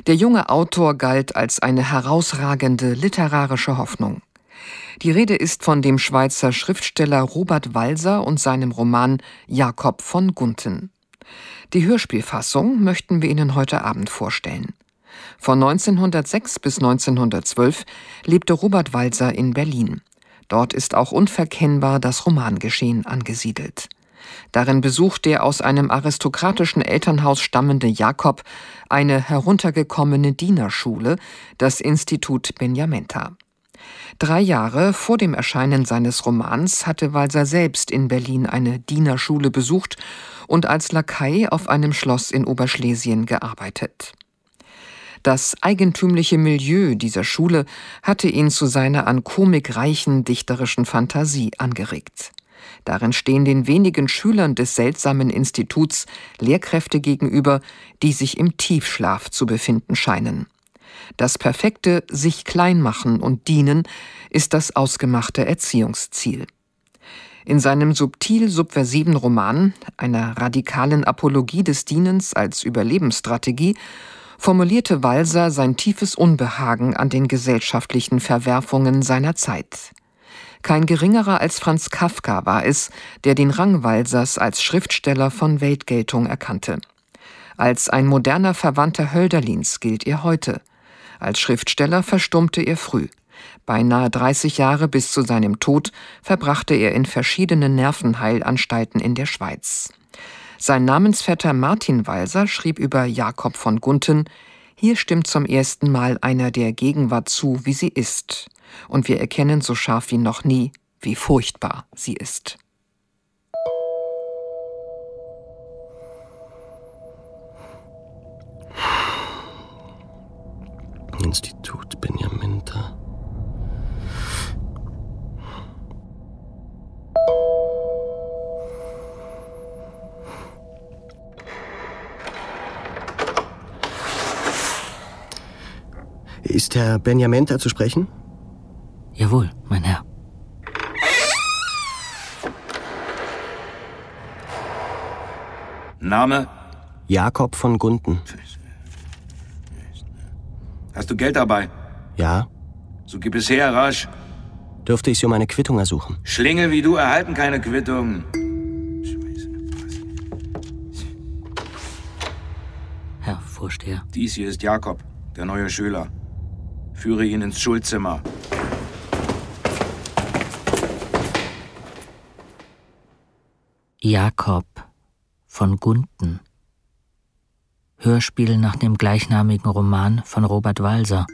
Der junge Autor galt als eine herausragende literarische Hoffnung. Die Rede ist von dem Schweizer Schriftsteller Robert Walser und seinem Roman Jakob von Gunten. Die Hörspielfassung möchten wir Ihnen heute Abend vorstellen. Von 1906 bis 1912 lebte Robert Walser in Berlin. Dort ist auch unverkennbar das Romangeschehen angesiedelt. Darin besucht der aus einem aristokratischen Elternhaus stammende Jakob eine heruntergekommene Dienerschule, das Institut Benjamenta. 3 Jahre vor dem Erscheinen seines Romans hatte Walser selbst in Berlin eine Dienerschule besucht und als Lakai auf einem Schloss in Oberschlesien gearbeitet. Das eigentümliche Milieu dieser Schule hatte ihn zu seiner an Komik reichen dichterischen Fantasie angeregt. Darin stehen den wenigen Schülern des seltsamen Instituts Lehrkräfte gegenüber, die sich im Tiefschlaf zu befinden scheinen. Das perfekte sich klein machen und dienen ist das ausgemachte Erziehungsziel. In seinem subtil-subversiven Roman, einer radikalen Apologie des Dienens als Überlebensstrategie, formulierte Walser sein tiefes Unbehagen an den gesellschaftlichen Verwerfungen seiner Zeit. Kein geringerer als Franz Kafka war es, der den Rang Walsers als Schriftsteller von Weltgeltung erkannte. Als ein moderner Verwandter Hölderlins gilt er heute. Als Schriftsteller verstummte er früh. Beinahe 30 Jahre bis zu seinem Tod verbrachte er in verschiedenen Nervenheilanstalten in der Schweiz. Sein Namensvetter Martin Walser schrieb über Jakob von Gunten: Hier stimmt zum ersten Mal einer der Gegenwart zu, wie sie ist. Und wir erkennen so scharf wie noch nie, wie furchtbar sie ist. Institut Benjamenta. Ist Herr Benjamenta zu sprechen? Jawohl, mein Herr. Name? Jakob von Gunten. Hast du Geld dabei? Ja. So gib es her, rasch. Dürfte ich Sie um eine Quittung ersuchen? Schlingel wie du erhalten keine Quittung. Herr Vorsteher. Dies hier ist Jakob, der neue Schüler. Führe ihn ins Schulzimmer. Jakob von Gunten. Hörspiel nach dem gleichnamigen Roman von Robert Walser.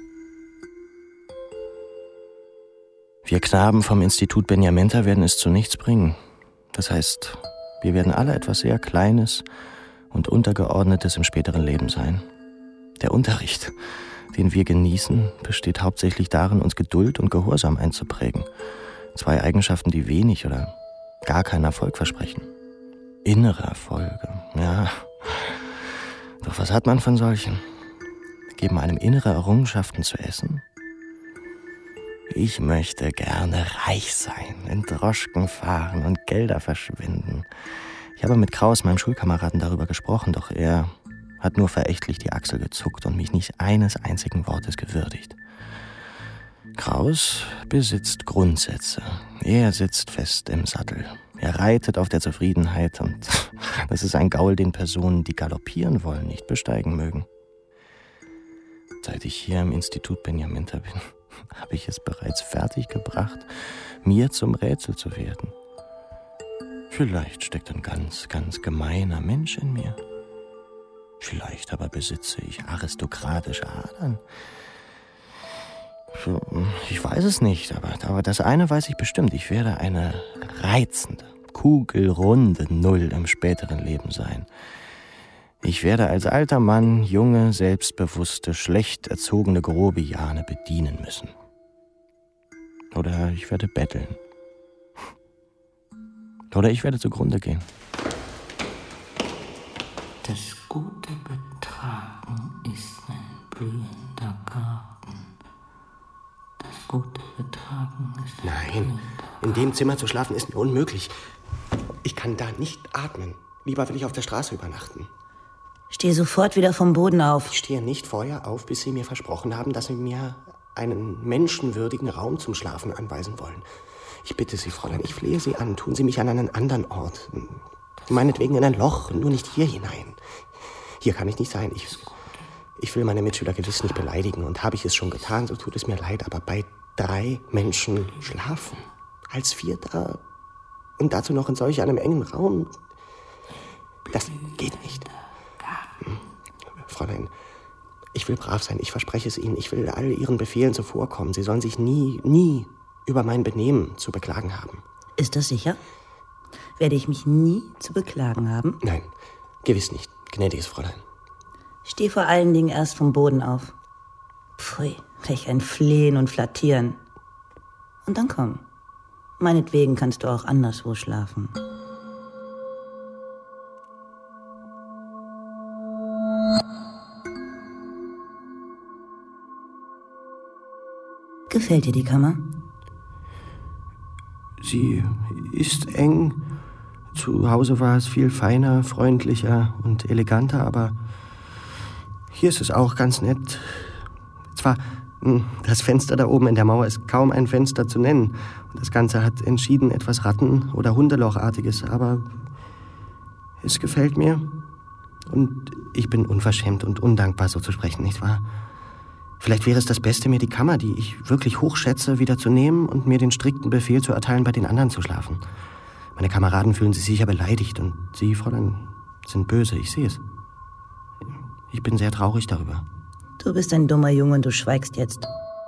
Wir Knaben vom Institut Benjamenta werden es zu nichts bringen. Das heißt, wir werden alle etwas sehr Kleines und Untergeordnetes im späteren Leben sein. Der Unterricht, den wir genießen, besteht hauptsächlich darin, uns Geduld und Gehorsam einzuprägen. 2 Eigenschaften, die wenig oder gar keinen Erfolg versprechen. Innere Erfolge, ja. Doch was hat man von solchen? Geben einem innere Errungenschaften zu essen? Ich möchte gerne reich sein, in Droschken fahren und Gelder verschwenden. Ich habe mit Kraus, meinem Schulkameraden, darüber gesprochen, doch er hat nur verächtlich die Achsel gezuckt und mich nicht eines einzigen Wortes gewürdigt. Kraus besitzt Grundsätze. Er sitzt fest im Sattel. Er reitet auf der Zufriedenheit und das ist ein Gaul, den Personen, die galoppieren wollen, nicht besteigen mögen. Seit ich hier im Institut Benjamenta bin, habe ich es bereits fertiggebracht, mir zum Rätsel zu werden. Vielleicht steckt ein ganz, ganz gemeiner Mensch in mir. Vielleicht aber besitze ich aristokratische Adern. Ich weiß es nicht, aber das eine weiß ich bestimmt. Ich werde eine reizende, kugelrunde Null im späteren Leben sein. Ich werde als alter Mann junge, selbstbewusste, schlecht erzogene Grobiane bedienen müssen. Oder ich werde betteln. Oder ich werde zugrunde gehen. Das gute Betragen ist ein blühender Garten. Das gute Betragen ist ein Nein, in dem Zimmer zu schlafen ist mir unmöglich. Ich kann da nicht atmen. Lieber will ich auf der Straße übernachten. Steh sofort wieder vom Boden auf. Ich stehe nicht vorher auf, bis Sie mir versprochen haben, dass Sie mir einen menschenwürdigen Raum zum Schlafen anweisen wollen. Ich bitte Sie, Fräulein, ich flehe Sie an. Tun Sie mich an einen anderen Ort. Meinetwegen in ein Loch, nur nicht hier hinein. Hier kann ich nicht sein. Ich will meine Mitschüler gewiss nicht beleidigen. Und habe ich es schon getan, so tut es mir leid. Aber bei 3 Menschen schlafen, als 4 da und dazu noch in solch einem engen Raum, das geht nicht. Fräulein, ich will brav sein, ich verspreche es Ihnen. Ich will all Ihren Befehlen zuvorkommen. Sie sollen sich nie über mein Benehmen zu beklagen haben. Ist das sicher? Werde ich mich nie zu beklagen haben? Nein, gewiss nicht, gnädiges Fräulein. Steh vor allen Dingen erst vom Boden auf. Pfui, welch ein Flehen und Flattieren. Und dann komm. Meinetwegen kannst du auch anderswo schlafen. Gefällt dir die Kammer? Sie ist eng. Zu Hause war es viel feiner, freundlicher und eleganter, aber hier ist es auch ganz nett. Zwar, das Fenster da oben in der Mauer ist kaum ein Fenster zu nennen. Und das Ganze hat entschieden etwas Ratten- oder Hundelochartiges, aber es gefällt mir. Und ich bin unverschämt und undankbar, so zu sprechen, nicht wahr? Vielleicht wäre es das Beste, mir die Kammer, die ich wirklich hochschätze, wieder zu nehmen und mir den strikten Befehl zu erteilen, bei den anderen zu schlafen. Meine Kameraden fühlen sich sicher beleidigt und Sie, Fräulein, sind böse, ich sehe es. Ich bin sehr traurig darüber. Du bist ein dummer Junge und du schweigst jetzt.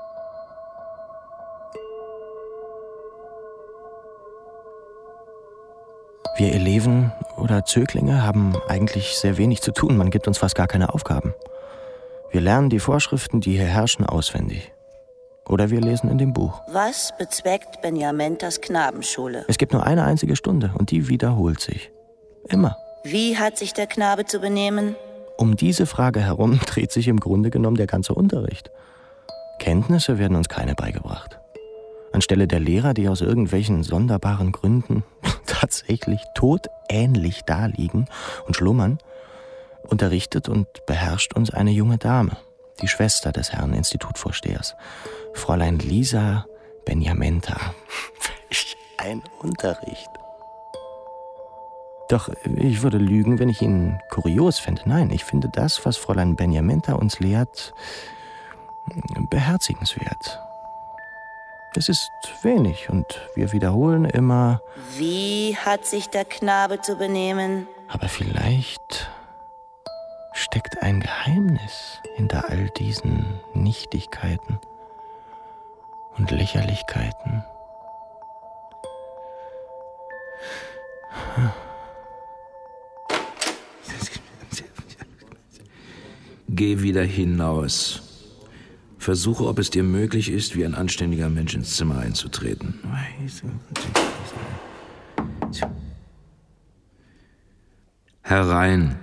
Wir Eleven oder Zöglinge haben eigentlich sehr wenig zu tun. Man gibt uns fast gar keine Aufgaben. Wir lernen die Vorschriften, die hier herrschen, auswendig. Oder wir lesen in dem Buch. Was bezweckt Benjamintas Knabenschule? Es gibt nur eine einzige Stunde und die wiederholt sich. Immer. Wie hat sich der Knabe zu benehmen? Um diese Frage herum dreht sich im Grunde genommen der ganze Unterricht. Kenntnisse werden uns keine beigebracht. Anstelle der Lehrer, die aus irgendwelchen sonderbaren Gründen tatsächlich todähnlich daliegen und schlummern, unterrichtet und beherrscht uns eine junge Dame, die Schwester des Herrn Institutvorstehers, Fräulein Lisa Benjamenta. Welch ein Unterricht! Doch ich würde lügen, wenn ich ihn kurios fände. Nein, ich finde das, was Fräulein Benjamenta uns lehrt, beherzigenswert. Es ist wenig und wir wiederholen immer: Wie hat sich der Knabe zu benehmen? Aber vielleicht steckt ein Geheimnis hinter all diesen Nichtigkeiten und Lächerlichkeiten. Geh wieder hinaus. Versuche, ob es dir möglich ist, wie ein anständiger Mensch ins Zimmer einzutreten. Herein.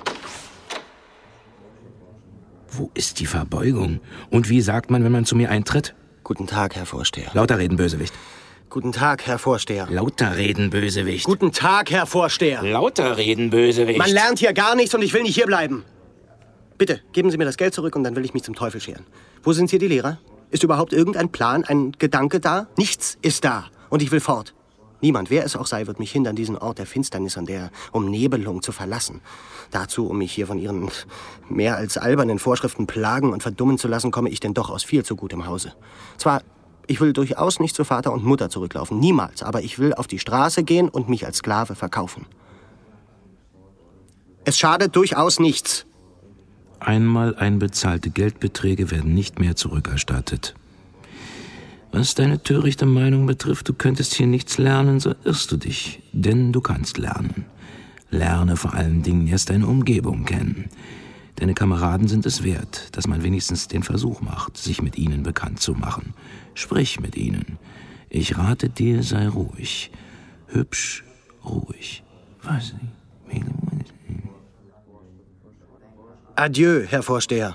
Wo ist die Verbeugung? Und wie sagt man, wenn man zu mir eintritt? Guten Tag, Herr Vorsteher. Lauter reden, Bösewicht. Guten Tag, Herr Vorsteher. Lauter reden, Bösewicht. Guten Tag, Herr Vorsteher. Lauter reden, Bösewicht. Man lernt hier gar nichts und ich will nicht hierbleiben. Bitte, geben Sie mir das Geld zurück und dann will ich mich zum Teufel scheren. Wo sind hier die Lehrer? Ist überhaupt irgendein Plan, ein Gedanke da? Nichts ist da. Und ich will fort. Niemand, wer es auch sei, wird mich hindern, diesen Ort der Finsternis und der Umnebelung zu verlassen. Dazu, um mich hier von Ihren mehr als albernen Vorschriften plagen und verdummen zu lassen, komme ich denn doch aus viel zu gutem Hause. Zwar, ich will durchaus nicht zu Vater und Mutter zurücklaufen, niemals, aber ich will auf die Straße gehen und mich als Sklave verkaufen. Es schadet durchaus nichts. Einmal einbezahlte Geldbeträge werden nicht mehr zurückerstattet. Was deine törichte Meinung betrifft, du könntest hier nichts lernen, so irrst du dich. Denn du kannst lernen. Lerne vor allen Dingen erst deine Umgebung kennen. Deine Kameraden sind es wert, dass man wenigstens den Versuch macht, sich mit ihnen bekannt zu machen. Sprich mit ihnen. Ich rate dir, sei ruhig. Hübsch, ruhig. Was? Adieu, Herr Vorsteher.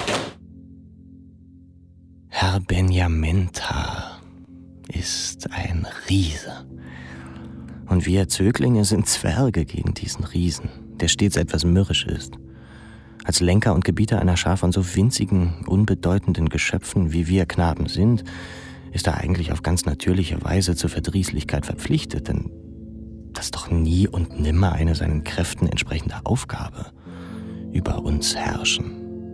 Herr Benjamenta ist ein Riese. Und wir Zöglinge sind Zwerge gegen diesen Riesen, der stets etwas mürrisch ist. Als Lenker und Gebieter einer Schar von so winzigen, unbedeutenden Geschöpfen, wie wir Knaben sind, ist er eigentlich auf ganz natürliche Weise zur Verdrießlichkeit verpflichtet, denn das ist doch nie und nimmer eine seinen Kräften entsprechende Aufgabe, über uns herrschen.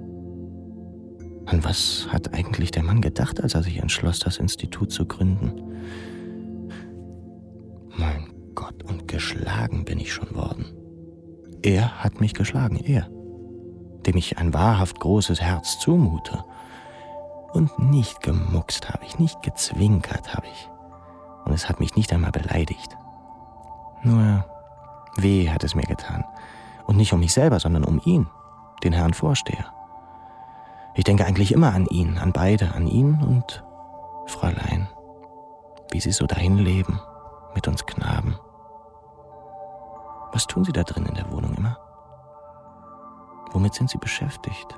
An was hat eigentlich der Mann gedacht, als er sich entschloss, das Institut zu gründen? Mein Gott, und geschlagen bin ich schon worden. Er hat mich geschlagen, er, dem ich ein wahrhaft großes Herz zumute. Und nicht gemuckst habe ich, nicht gezwinkert habe ich. Und es hat mich nicht einmal beleidigt. Nur weh hat es mir getan. Und nicht um mich selber, sondern um ihn, den Herrn Vorsteher. Ich denke eigentlich immer an ihn, an beide, an ihn und Fräulein, wie sie so dahin leben, mit uns Knaben. Was tun Sie da drin in der Wohnung immer? Womit sind Sie beschäftigt?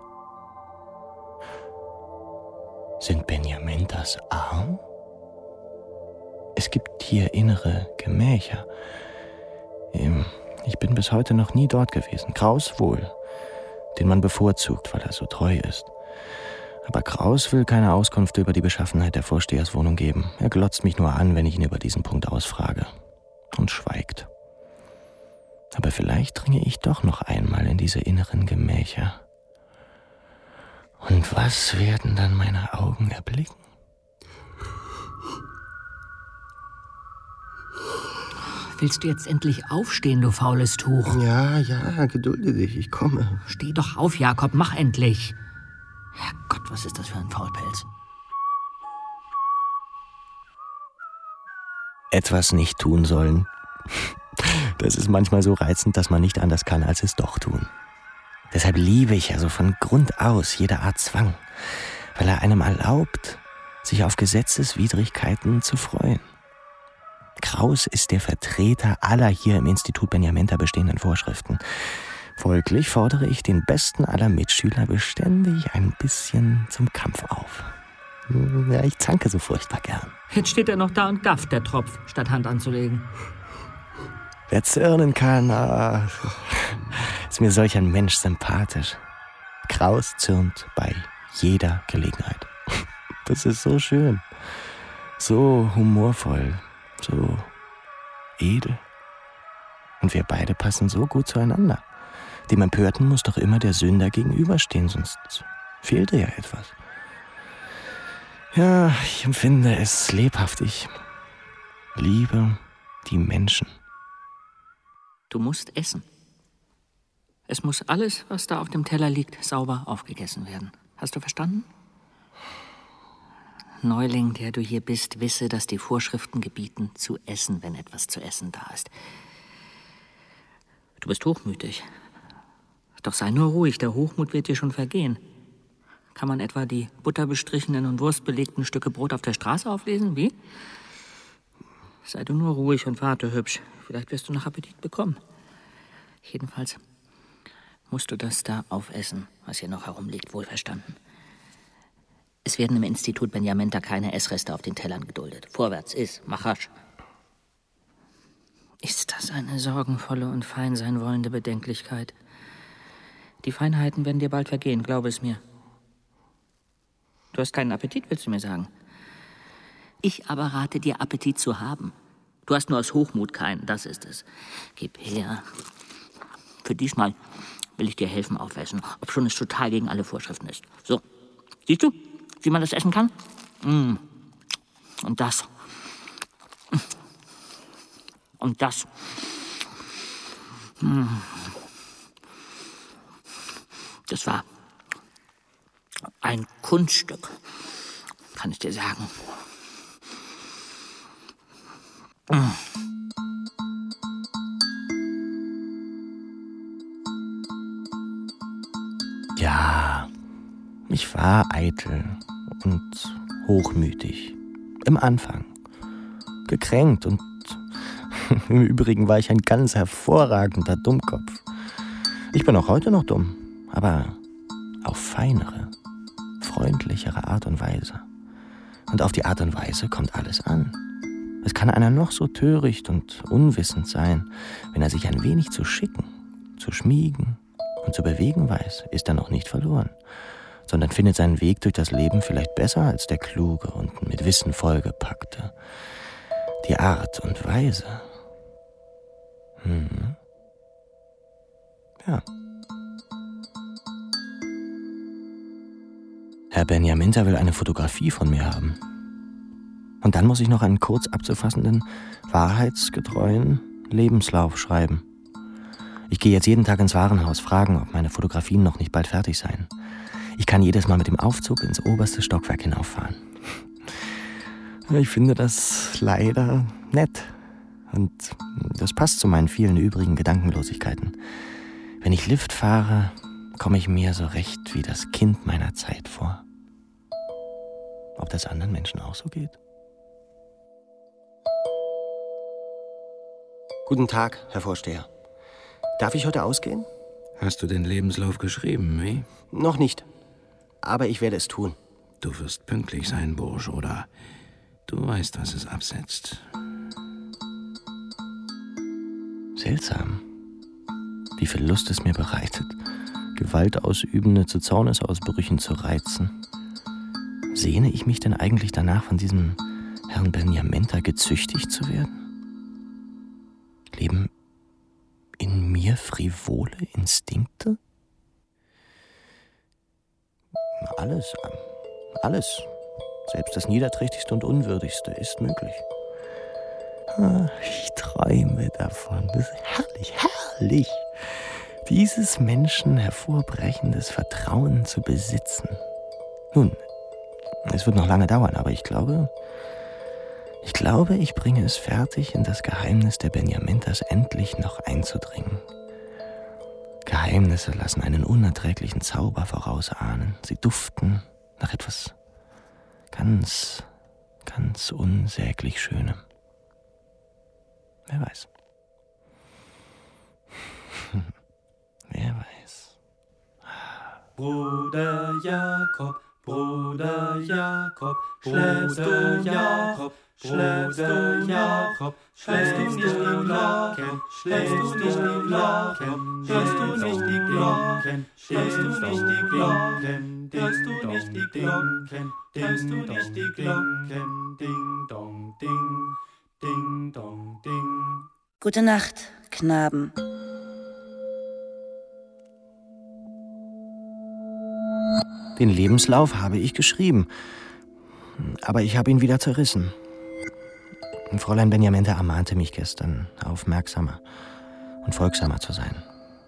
Sind Benjamentas arm? Es gibt hier innere Gemächer. Ich bin bis heute noch nie dort gewesen. Kraus wohl, den man bevorzugt, weil er so treu ist. Aber Kraus will keine Auskunft über die Beschaffenheit der Vorsteherswohnung geben. Er glotzt mich nur an, wenn ich ihn über diesen Punkt ausfrage. Und schweigt. Aber vielleicht dringe ich doch noch einmal in diese inneren Gemächer. Und was werden dann meine Augen erblicken? Willst du jetzt endlich aufstehen, du faules Tuch? Ja, gedulde dich, ich komme. Steh doch auf, Jakob, mach endlich. Herrgott, was ist das für ein Faulpelz? Etwas nicht tun sollen. Das ist manchmal so reizend, dass man nicht anders kann, als es doch tun. Deshalb liebe ich also von Grund aus jede Art Zwang, weil er einem erlaubt, sich auf Gesetzeswidrigkeiten zu freuen. Kraus ist der Vertreter aller hier im Institut Benjamenta bestehenden Vorschriften. Folglich fordere ich den besten aller Mitschüler beständig ein bisschen zum Kampf auf. Ja, ich zanke so furchtbar gern. Jetzt steht er noch da und gafft, der Tropf, statt Hand anzulegen. Wer zürnen kann, ist mir solch ein Mensch sympathisch. Kraus zürnt bei jeder Gelegenheit. Das ist so schön, so humorvoll, so edel. Und wir beide passen so gut zueinander. Dem Empörten muss doch immer der Sünder gegenüberstehen, sonst fehlte ja etwas. Ja, ich empfinde es lebhaft. Ich liebe die Menschen. Du musst essen. Es muss alles, was da auf dem Teller liegt, sauber aufgegessen werden. Hast du verstanden? Neuling, der du hier bist, wisse, dass die Vorschriften gebieten, zu essen, wenn etwas zu essen da ist. Du bist hochmütig. Doch sei nur ruhig, der Hochmut wird dir schon vergehen. Kann man etwa die butterbestrichenen und wurstbelegten Stücke Brot auf der Straße auflesen? Wie? Sei du nur ruhig und warte hübsch. Vielleicht wirst du noch Appetit bekommen. Jedenfalls musst du das da aufessen, was hier noch herumliegt, wohlverstanden. Es werden im Institut Benjamenta keine Essreste auf den Tellern geduldet. Vorwärts, iss, mach rasch. Ist das eine sorgenvolle und fein sein wollende Bedenklichkeit? Die Feinheiten werden dir bald vergehen, glaube es mir. Du hast keinen Appetit, willst du mir sagen? Ich aber rate dir, Appetit zu haben. Du hast nur aus Hochmut keinen, das ist es. Gib her. Für diesmal will ich dir helfen aufessen, obschon es total gegen alle Vorschriften ist. So, siehst du, wie man das essen kann? Und das. Und das. Das war ein Kunststück, kann ich dir sagen. Ja, ich war eitel und hochmütig. Im Anfang. Gekränkt und im Übrigen war ich ein ganz hervorragender Dummkopf. Ich bin auch heute noch dumm, aber auf feinere, freundlichere Art und Weise. Und auf die Art und Weise kommt alles an. Es kann einer noch so töricht und unwissend sein, wenn er sich ein wenig zu schicken, zu schmiegen und zu bewegen weiß, ist er noch nicht verloren, sondern findet seinen Weg durch das Leben vielleicht besser als der kluge und mit Wissen vollgepackte. Die Art und Weise. Ja. Herr Benjaminter will eine Fotografie von mir haben. Und dann muss ich noch einen kurz abzufassenden, wahrheitsgetreuen Lebenslauf schreiben. Ich gehe jetzt jeden Tag ins Warenhaus, fragen, ob meine Fotografien noch nicht bald fertig seien. Ich kann jedes Mal mit dem Aufzug ins oberste Stockwerk hinauffahren. Ich finde das leider nett. Und das passt zu meinen vielen übrigen Gedankenlosigkeiten. Wenn ich Lift fahre, komme ich mir so recht wie das Kind meiner Zeit vor. Ob das anderen Menschen auch so geht? Guten Tag, Herr Vorsteher. Darf ich heute ausgehen? Hast du den Lebenslauf geschrieben, wie? Noch nicht. Aber ich werde es tun. Du wirst pünktlich sein, Bursch, oder? Du weißt, was es absetzt. Seltsam. Wie viel Lust es mir bereitet, Gewaltausübende zu Zornesausbrüchen zu reizen. Sehne ich mich denn eigentlich danach, von diesem Herrn Benjaminter gezüchtigt zu werden? Leben in mir frivole Instinkte? Alles. Selbst das Niederträchtigste und Unwürdigste ist möglich. Ich träume davon. Das ist herrlich. Dieses Menschen hervorbrechendes Vertrauen zu besitzen. Nun, es wird noch lange dauern, aber ich glaube, ich bringe es fertig, in das Geheimnis der Benjaminters endlich noch einzudringen. Geheimnisse lassen einen unerträglichen Zauber vorausahnen. Sie duften nach etwas ganz, ganz unsäglich Schönem. Wer weiß. Wer weiß. Bruder Jakob, Bruder Jakob, schläfst du Jakob, schläfst du Jakob, schläfst du nicht die Glocken, schläfst du nicht die Glocken, hörst du nicht die Glocken, hörst du nicht die Glocken, hörst du nicht die Glocken, hörst du nicht die Glocken, ding dong ding, ding dong ding. Gute Nacht, Knaben. Den Lebenslauf habe ich geschrieben, aber ich habe ihn wieder zerrissen. Fräulein Benjaminter ermahnte mich gestern, aufmerksamer und folgsamer zu sein.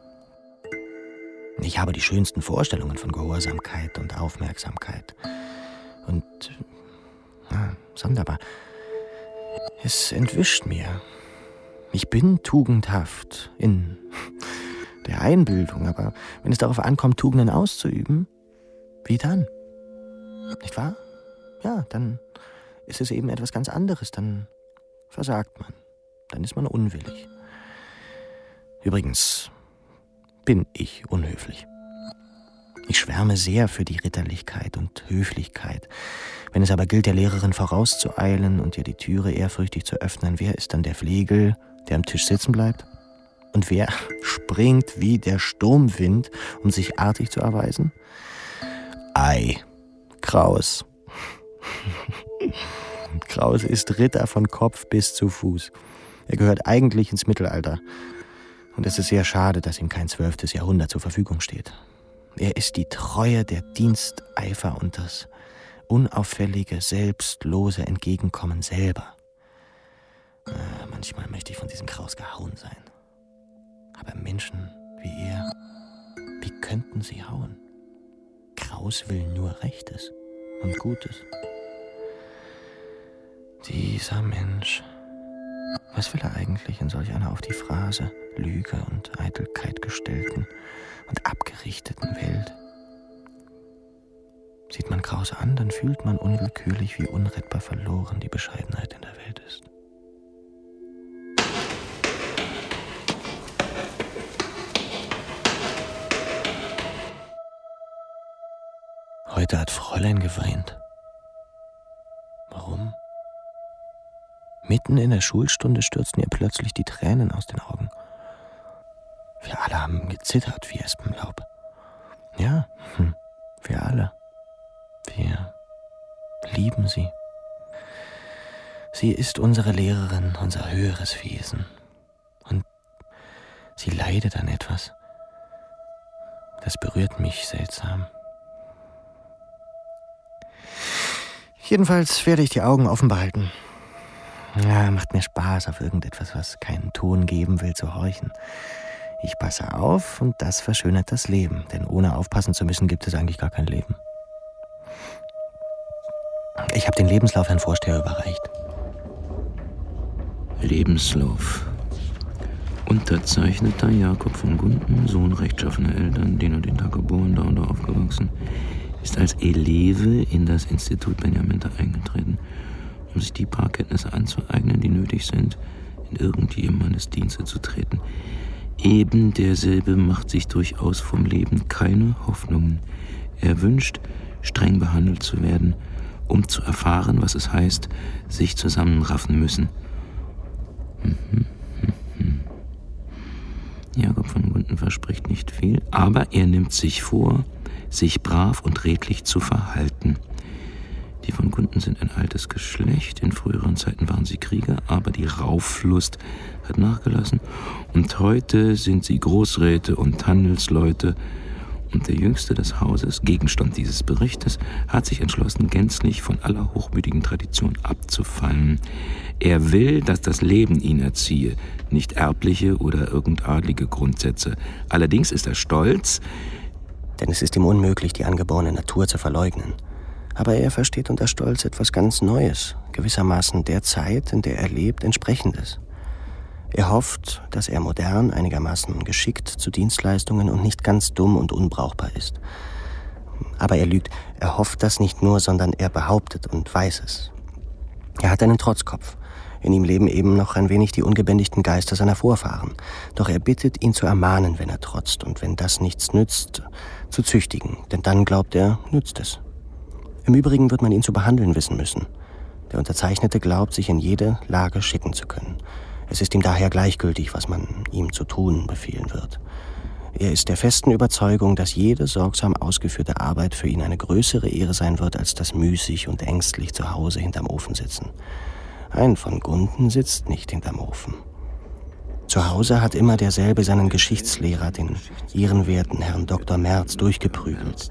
Ich habe die schönsten Vorstellungen von Gehorsamkeit und Aufmerksamkeit. Und, sonderbar, es entwischt mir. Ich bin tugendhaft in der Einbildung, aber wenn es darauf ankommt, Tugenden auszuüben, wie dann? Nicht wahr? Ja, dann ist es eben etwas ganz anderes. Dann versagt man. Dann ist man unwillig. Übrigens bin ich unhöflich. Ich schwärme sehr für die Ritterlichkeit und Höflichkeit. Wenn es aber gilt, der Lehrerin vorauszueilen und ihr die Türe ehrfürchtig zu öffnen, wer ist dann der Flegel, der am Tisch sitzen bleibt? Und wer springt wie der Sturmwind, um sich artig zu erweisen? Ei, Kraus. Kraus ist Ritter von Kopf bis zu Fuß. Er gehört eigentlich ins Mittelalter. Und es ist sehr schade, dass ihm kein 12. Jahrhundert zur Verfügung steht. Er ist die Treue, der Diensteifer und das unauffällige, selbstlose Entgegenkommen selber. Manchmal möchte ich von diesem Kraus gehauen sein. Aber Menschen wie er, wie könnten sie hauen? Kraus will nur Rechtes und Gutes. Dieser Mensch, was will er eigentlich in solch einer auf die Phrase Lüge und Eitelkeit gestellten und abgerichteten Welt? Sieht man Kraus an, dann fühlt man unwillkürlich, wie unrettbar verloren die Bescheidenheit in der Welt ist. Heute hat Fräulein geweint. Warum? Mitten in der Schulstunde stürzten ihr plötzlich die Tränen aus den Augen. Wir alle haben gezittert wie Espenlaub. Ja, wir alle. Wir lieben sie. Sie ist unsere Lehrerin, unser höheres Wesen. Und sie leidet an etwas. Das berührt mich seltsam. Jedenfalls werde ich die Augen offen behalten. Ja, macht mir Spaß, auf irgendetwas, was keinen Ton geben will, zu horchen. Ich passe auf und das verschönert das Leben, denn ohne aufpassen zu müssen, gibt es eigentlich gar kein Leben. Ich habe den Lebenslauf Herrn Vorsteher überreicht. Lebenslauf. Unterzeichneter Jakob von Gunten, Sohn rechtschaffener Eltern, den und den Tag geboren, da und da aufgewachsen, ist als Eleve in das Institut Benjamenta eingetreten, um sich die paar Kenntnisse anzueignen, die nötig sind, in irgendjemandes Dienste zu treten. Eben derselbe macht sich durchaus vom Leben keine Hoffnungen. Er wünscht, streng behandelt zu werden, um zu erfahren, was es heißt, sich zusammenraffen müssen. Jakob von Gunten verspricht nicht viel, aber er nimmt sich vor, sich brav und redlich zu verhalten. Die von Gunten sind ein altes Geschlecht. In früheren Zeiten waren sie Krieger, aber die Rauflust hat nachgelassen. Und heute sind sie Großräte und Handelsleute. Und der Jüngste des Hauses, Gegenstand dieses Berichtes, hat sich entschlossen, gänzlich von aller hochmütigen Tradition abzufallen. Er will, dass das Leben ihn erziehe, nicht erbliche oder irgendadlige Grundsätze. Allerdings ist er stolz, denn es ist ihm unmöglich, die angeborene Natur zu verleugnen. Aber er versteht unter Stolz etwas ganz Neues, gewissermaßen der Zeit, in der er lebt, entsprechendes. Er hofft, dass er modern, einigermaßen geschickt zu Dienstleistungen und nicht ganz dumm und unbrauchbar ist. Aber er lügt. Er hofft das nicht nur, sondern er behauptet und weiß es. Er hat einen Trotzkopf. In ihm leben eben noch ein wenig die ungebändigten Geister seiner Vorfahren. Doch er bittet, ihn zu ermahnen, wenn er trotzt, und wenn das nichts nützt, zu züchtigen, denn dann, glaubt er, nützt es. Im Übrigen wird man ihn zu behandeln wissen müssen. Der Unterzeichnete glaubt, sich in jede Lage schicken zu können. Es ist ihm daher gleichgültig, was man ihm zu tun befehlen wird. Er ist der festen Überzeugung, dass jede sorgsam ausgeführte Arbeit für ihn eine größere Ehre sein wird, als das müßig und ängstlich zu Hause hinterm Ofen sitzen. Ein von Gunten sitzt nicht hinterm Ofen. Zu Hause hat immer derselbe seinen Geschichtslehrer, den ehrenwerten Herrn Dr. Merz, durchgeprügelt.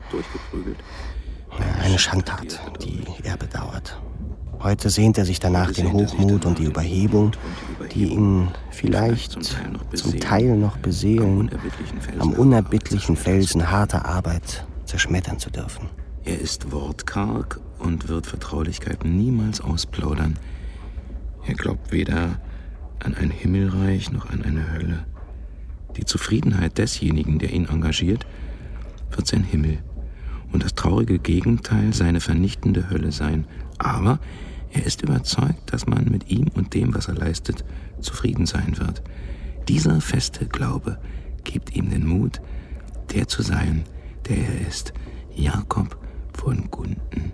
Eine Schandtat, die er bedauert. Heute sehnt er sich danach den Hochmut und die Überhebung, die ihn vielleicht zum Teil noch beseelen, am unerbittlichen Felsen harter Arbeit zerschmettern zu dürfen. Er ist wortkarg und wird Vertraulichkeiten niemals ausplaudern. Er glaubt weder an ein Himmelreich noch an eine Hölle. Die Zufriedenheit desjenigen, der ihn engagiert, wird sein Himmel und das traurige Gegenteil seine vernichtende Hölle sein. Aber er ist überzeugt, dass man mit ihm und dem, was er leistet, zufrieden sein wird. Dieser feste Glaube gibt ihm den Mut, der zu sein, der er ist, Jakob von Gunten.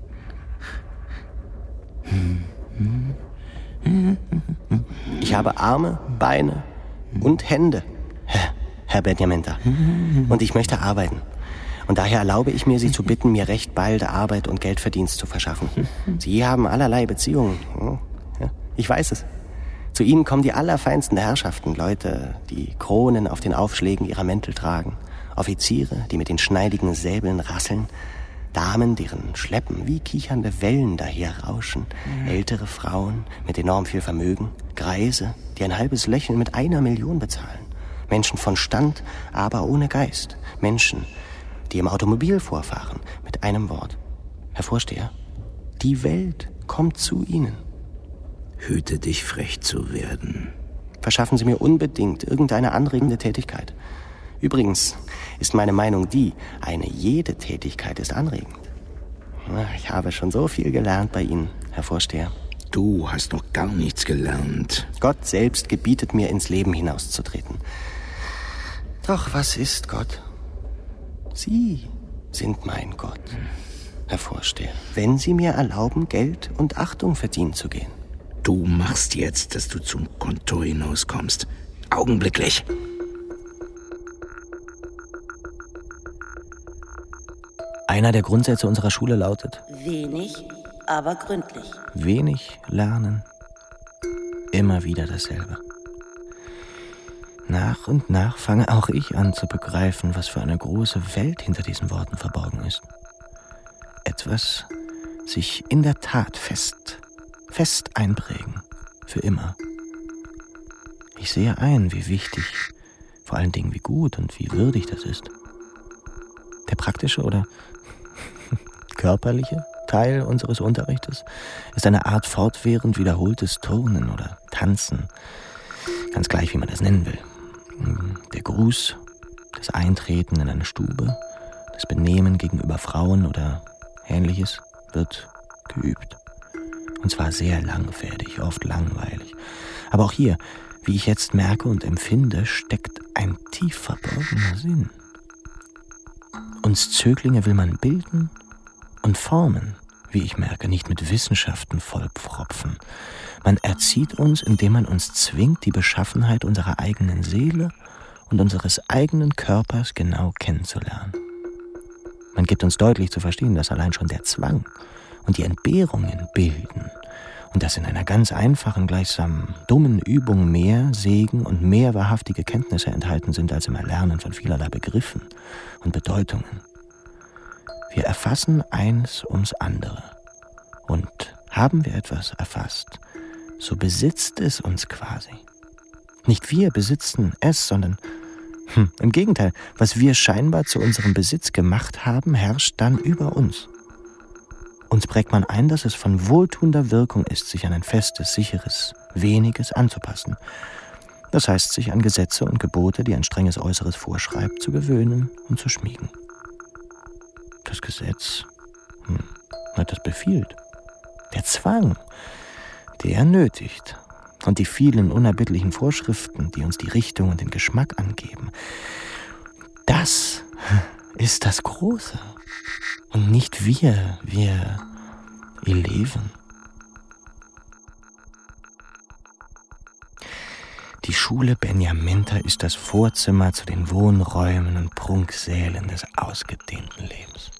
Ich habe Arme, Beine und Hände, Herr Benjamenta, und ich möchte arbeiten. Und daher erlaube ich mir, Sie zu bitten, mir recht bald Arbeit und Geldverdienst zu verschaffen. Sie haben allerlei Beziehungen. Ich weiß es. Zu Ihnen kommen die allerfeinsten Herrschaften, Leute, die Kronen auf den Aufschlägen ihrer Mäntel tragen, Offiziere, die mit den schneidigen Säbeln rasseln, Damen, deren Schleppen wie kichernde Wellen daher rauschen, ältere Frauen mit enorm viel Vermögen, Greise, die ein halbes Lächeln mit 1 Million bezahlen, Menschen von Stand, aber ohne Geist, Menschen, die im Automobil vorfahren, mit einem Wort. Herr Vorsteher, die Welt kommt zu Ihnen. Hüte dich, frech zu werden. Verschaffen Sie mir unbedingt irgendeine anregende Tätigkeit. Übrigens ist meine Meinung die, eine jede Tätigkeit ist anregend. Ich habe schon so viel gelernt bei Ihnen, Herr Vorsteher. Du hast noch gar nichts gelernt. Gott selbst gebietet mir, ins Leben hinauszutreten. Doch was ist Gott? Sie sind mein Gott, Herr Vorsteher, wenn Sie mir erlauben, Geld und Achtung verdienen zu gehen. Du machst jetzt, dass du zum Konto hinauskommst. Augenblicklich. Einer der Grundsätze unserer Schule lautet: Wenig, aber gründlich. Wenig lernen, immer wieder dasselbe. Nach und nach fange auch ich an zu begreifen, was für eine große Welt hinter diesen Worten verborgen ist. Etwas sich in der Tat fest einprägen, für immer. Ich sehe ein, wie wichtig, vor allen Dingen wie gut und wie würdig das ist. Der praktische oder körperliche Teil unseres Unterrichtes ist eine Art fortwährend wiederholtes Turnen oder Tanzen, ganz gleich, wie man das nennen will. Der Gruß, das Eintreten in eine Stube, das Benehmen gegenüber Frauen oder Ähnliches wird geübt. Und zwar sehr langfädig, oft langweilig. Aber auch hier, wie ich jetzt merke und empfinde, steckt ein tief verborgener Sinn. Uns Zöglinge will man bilden und formen, wie ich merke, nicht mit Wissenschaften vollpfropfen. Man erzieht uns, indem man uns zwingt, die Beschaffenheit unserer eigenen Seele und unseres eigenen Körpers genau kennenzulernen. Man gibt uns deutlich zu verstehen, dass allein schon der Zwang und die Entbehrungen bilden und dass in einer ganz einfachen, gleichsam dummen Übung mehr Segen und mehr wahrhaftige Kenntnisse enthalten sind als im Erlernen von vielerlei Begriffen und Bedeutungen. Wir erfassen eins ums andere. Und haben wir etwas erfasst, so besitzt es uns quasi. Nicht wir besitzen es, sondern im Gegenteil, was wir scheinbar zu unserem Besitz gemacht haben, herrscht dann über uns. Uns prägt man ein, dass es von wohltuender Wirkung ist, sich an ein festes, sicheres, weniges anzupassen. Das heißt, sich an Gesetze und Gebote, die ein strenges Äußeres vorschreibt, zu gewöhnen und zu schmiegen. Das Gesetz, das befiehlt. Der Zwang, der nötigt. Und die vielen unerbittlichen Vorschriften, die uns die Richtung und den Geschmack angeben, das ist das Große. Und nicht wir Eleven. Die Schule Benjamenta ist das Vorzimmer zu den Wohnräumen und Prunksälen des ausgedehnten Lebens.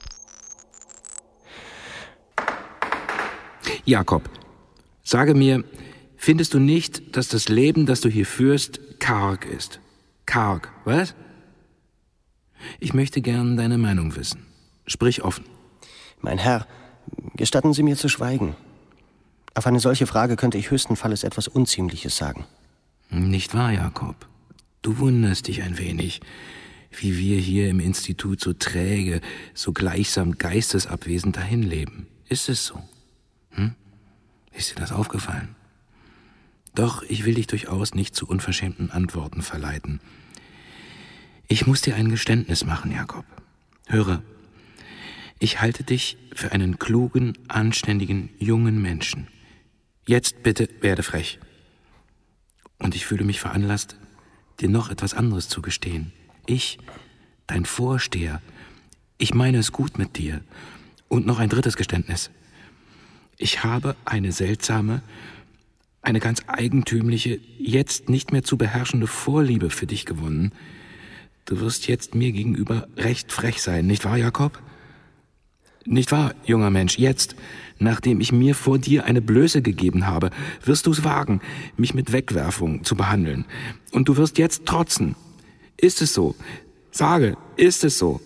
Jakob, sage mir, findest du nicht, dass das Leben, das du hier führst, karg ist? Karg, was? Ich möchte gern deine Meinung wissen. Sprich offen. Mein Herr, gestatten Sie mir zu schweigen. Auf eine solche Frage könnte ich höchstenfalls etwas Unziemliches sagen. Nicht wahr, Jakob? Du wunderst dich ein wenig, wie wir hier im Institut so träge, so gleichsam geistesabwesend dahinleben. Ist es so? Ist dir das aufgefallen? Doch ich will dich durchaus nicht zu unverschämten Antworten verleiten. Ich muss dir ein Geständnis machen, Jakob. Höre, ich halte dich für einen klugen, anständigen, jungen Menschen. Jetzt bitte werde frech. Und ich fühle mich veranlasst, dir noch etwas anderes zu gestehen. Ich, dein Vorsteher, ich meine es gut mit dir. Und noch ein drittes Geständnis. Ich habe eine seltsame, eine ganz eigentümliche, jetzt nicht mehr zu beherrschende Vorliebe für dich gewonnen. Du wirst jetzt mir gegenüber recht frech sein, nicht wahr, Jakob? Nicht wahr, junger Mensch? Jetzt, nachdem ich mir vor dir eine Blöße gegeben habe, wirst du es wagen, mich mit Wegwerfung zu behandeln. Und du wirst jetzt trotzen. Ist es so? Sage, ist es so?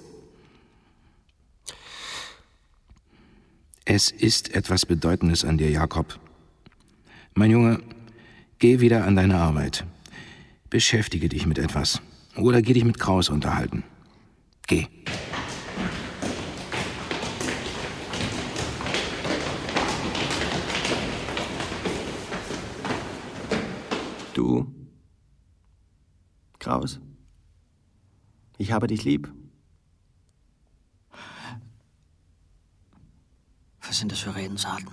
Es ist etwas Bedeutendes an dir, Jakob. Mein Junge, geh wieder an deine Arbeit. Beschäftige dich mit etwas. Oder geh dich mit Kraus unterhalten. Geh. Du, Kraus, ich habe dich lieb. Was sind das für Redensarten?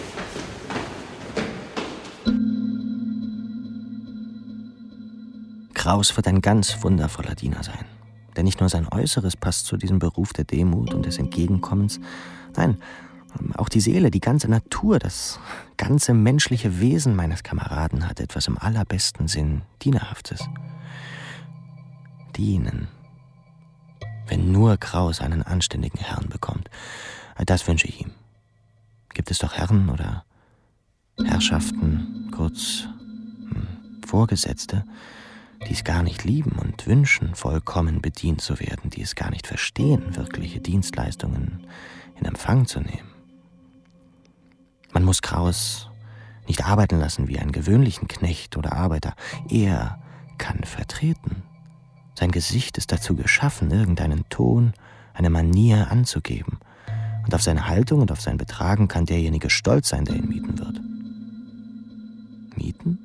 Kraus wird ein ganz wundervoller Diener sein. Denn nicht nur sein Äußeres passt zu diesem Beruf der Demut und des Entgegenkommens. Nein, auch die Seele, die ganze Natur, das ganze menschliche Wesen meines Kameraden hat etwas im allerbesten Sinn Dienerhaftes. Dienen. Wenn nur Kraus einen anständigen Herrn bekommt, das wünsche ich ihm. Gibt es doch Herren oder Herrschaften, kurz Vorgesetzte, die es gar nicht lieben und wünschen, vollkommen bedient zu werden, die es gar nicht verstehen, wirkliche Dienstleistungen in Empfang zu nehmen. Man muss Kraus nicht arbeiten lassen wie einen gewöhnlichen Knecht oder Arbeiter. Er kann vertreten. Sein Gesicht ist dazu geschaffen, irgendeinen Ton, eine Manier anzugeben. Und auf seine Haltung und auf sein Betragen kann derjenige stolz sein, der ihn mieten wird. Mieten?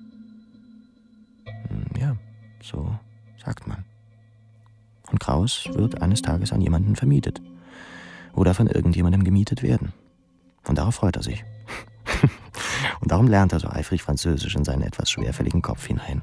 Ja, so sagt man. Und Kraus wird eines Tages an jemanden vermietet. Oder von irgendjemandem gemietet werden. Und darauf freut er sich. Und darum lernt er so eifrig Französisch in seinen etwas schwerfälligen Kopf hinein.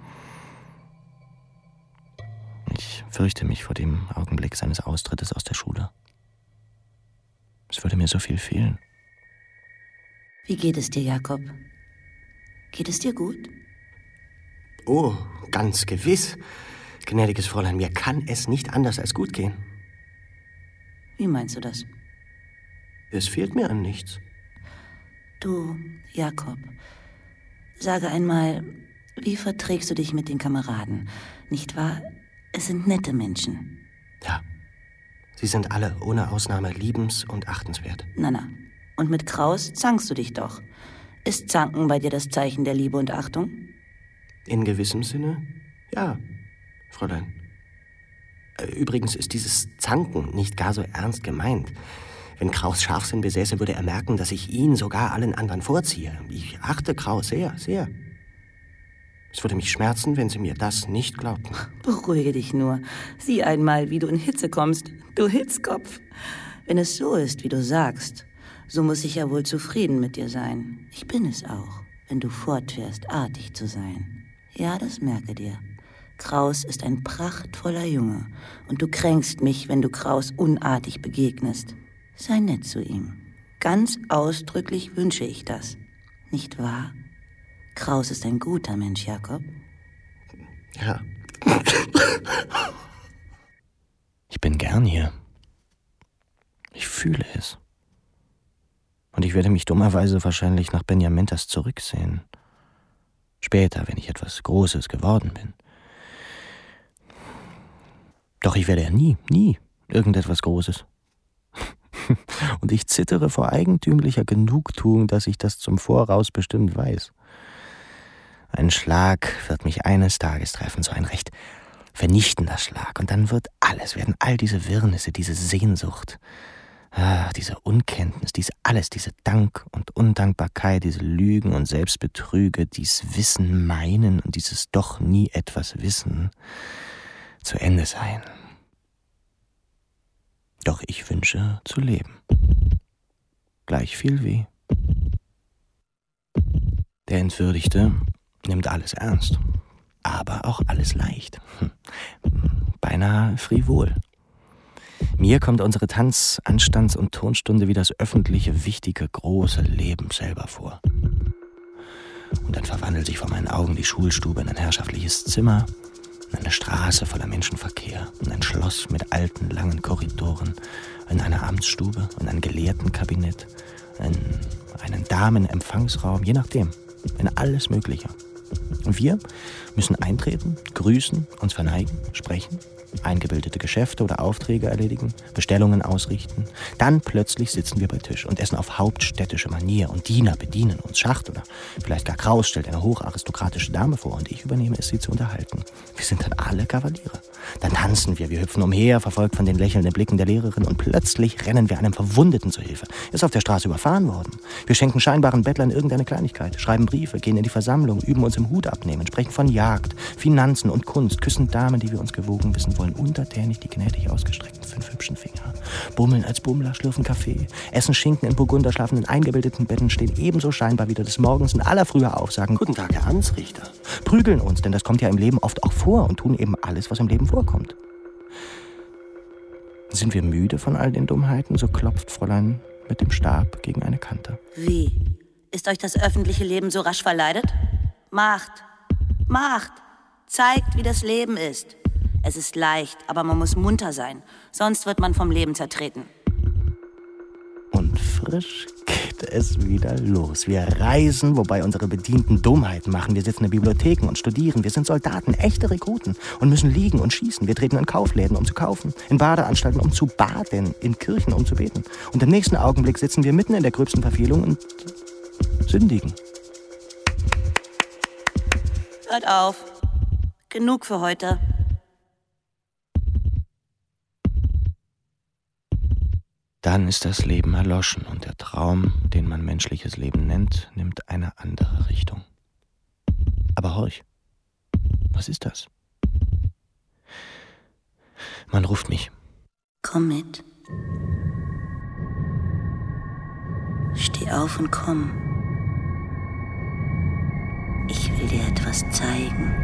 Ich fürchte mich vor dem Augenblick seines Austrittes aus der Schule. Es würde mir so viel fehlen. Wie geht es dir, Jakob? Geht es dir gut? Oh, ganz gewiss. Gnädiges Fräulein, mir kann es nicht anders als gut gehen. Wie meinst du das? Es fehlt mir an nichts. Du, Jakob, sage einmal, wie verträgst du dich mit den Kameraden? Nicht wahr? Es sind nette Menschen. Ja, sie sind alle ohne Ausnahme liebens- und achtenswert. Na. Und mit Kraus zankst du dich doch. Ist Zanken bei dir das Zeichen der Liebe und Achtung? In gewissem Sinne, ja, Fräulein. Übrigens ist dieses Zanken nicht gar so ernst gemeint. Wenn Kraus Scharfsinn besäße, würde er merken, dass ich ihn sogar allen anderen vorziehe. Ich achte Kraus sehr, sehr. Es würde mich schmerzen, wenn Sie mir das nicht glaubten. Beruhige dich nur. Sieh einmal, wie du in Hitze kommst. Du Hitzkopf. Wenn es so ist, wie du sagst, so muss ich ja wohl zufrieden mit dir sein. Ich bin es auch, wenn du fortfährst, artig zu sein. Ja, das merke dir. Kraus ist ein prachtvoller Junge. Und du kränkst mich, wenn du Kraus unartig begegnest. Sei nett zu ihm. Ganz ausdrücklich wünsche ich das. Nicht wahr? Kraus ist ein guter Mensch, Jakob. Ja. Ich bin gern hier. Ich fühle es. Und ich werde mich dummerweise wahrscheinlich nach Benjamintas zurücksehen. Später, wenn ich etwas Großes geworden bin. Doch ich werde ja nie irgendetwas Großes. Und ich zittere vor eigentümlicher Genugtuung, dass ich das zum Voraus bestimmt weiß. Ein Schlag wird mich eines Tages treffen, so ein recht vernichtender Schlag. Und dann werden all diese Wirrnisse, diese Sehnsucht, diese Unkenntnis, diese Dank und Undankbarkeit, diese Lügen und Selbstbetrüge, dies Wissen meinen und dieses doch nie etwas Wissen zu Ende sein. Doch ich wünsche zu leben. Gleich viel wie. Der Entwürdigte nimmt alles ernst, aber auch alles leicht. Beinahe frivol. Mir kommt unsere Tanz-, Anstands- und Tonstunde wie das öffentliche, wichtige, große Leben selber vor. Und dann verwandelt sich vor meinen Augen die Schulstube in ein herrschaftliches Zimmer, in eine Straße voller Menschenverkehr, in ein Schloss mit alten, langen Korridoren, in eine Amtsstube, in ein Gelehrtenkabinett, in einen Damenempfangsraum, je nachdem, in alles Mögliche. Und wir müssen eintreten, grüßen, uns verneigen, sprechen, eingebildete Geschäfte oder Aufträge erledigen, Bestellungen ausrichten. Dann plötzlich sitzen wir bei Tisch und essen auf hauptstädtische Manier und Diener bedienen uns. Schacht oder vielleicht gar Kraus stellt eine hocharistokratische Dame vor und ich übernehme es, sie zu unterhalten. Wir sind dann alle Kavaliere. Dann tanzen wir hüpfen umher, verfolgt von den lächelnden Blicken der Lehrerin und plötzlich rennen wir einem Verwundeten zu Hilfe. Er ist auf der Straße überfahren worden. Wir schenken scheinbaren Bettlern irgendeine Kleinigkeit, schreiben Briefe, gehen in die Versammlung, üben uns im Hut abnehmen, sprechen von Jagd, Finanzen und Kunst, küssen Damen, die wir uns gewogen wissen wollen, untertänig die gnädig ausgestreckten 5 hübschen Finger, bummeln als Bummler, schlürfen Kaffee, essen Schinken in Burgunder, schlafen in eingebildeten Betten, stehen ebenso scheinbar wieder des Morgens in aller Frühe auf, sagen Guten Tag, Herr Amtsrichter, prügeln uns, denn das kommt ja im Leben oft auch vor und tun eben alles, was im Leben vorkommt. Sind wir müde von all den Dummheiten, so klopft Fräulein mit dem Stab gegen eine Kante. Wie? Ist euch das öffentliche Leben so rasch verleidet? Macht! Zeigt, wie das Leben ist. Es ist leicht, aber man muss munter sein. Sonst wird man vom Leben zertreten. Und frisch geht es wieder los. Wir reisen, wobei unsere Bedienten Dummheiten machen. Wir sitzen in Bibliotheken und studieren. Wir sind Soldaten, echte Rekruten und müssen liegen und schießen. Wir treten in Kaufläden, um zu kaufen, in Badeanstalten, um zu baden, in Kirchen, um zu beten. Und im nächsten Augenblick sitzen wir mitten in der gröbsten Verfehlung und sündigen. Hört auf. Genug für heute. Dann ist das Leben erloschen und der Traum, den man menschliches Leben nennt, nimmt eine andere Richtung. Aber horch, was ist das? Man ruft mich. Komm mit. Steh auf und komm. Ich will dir etwas zeigen.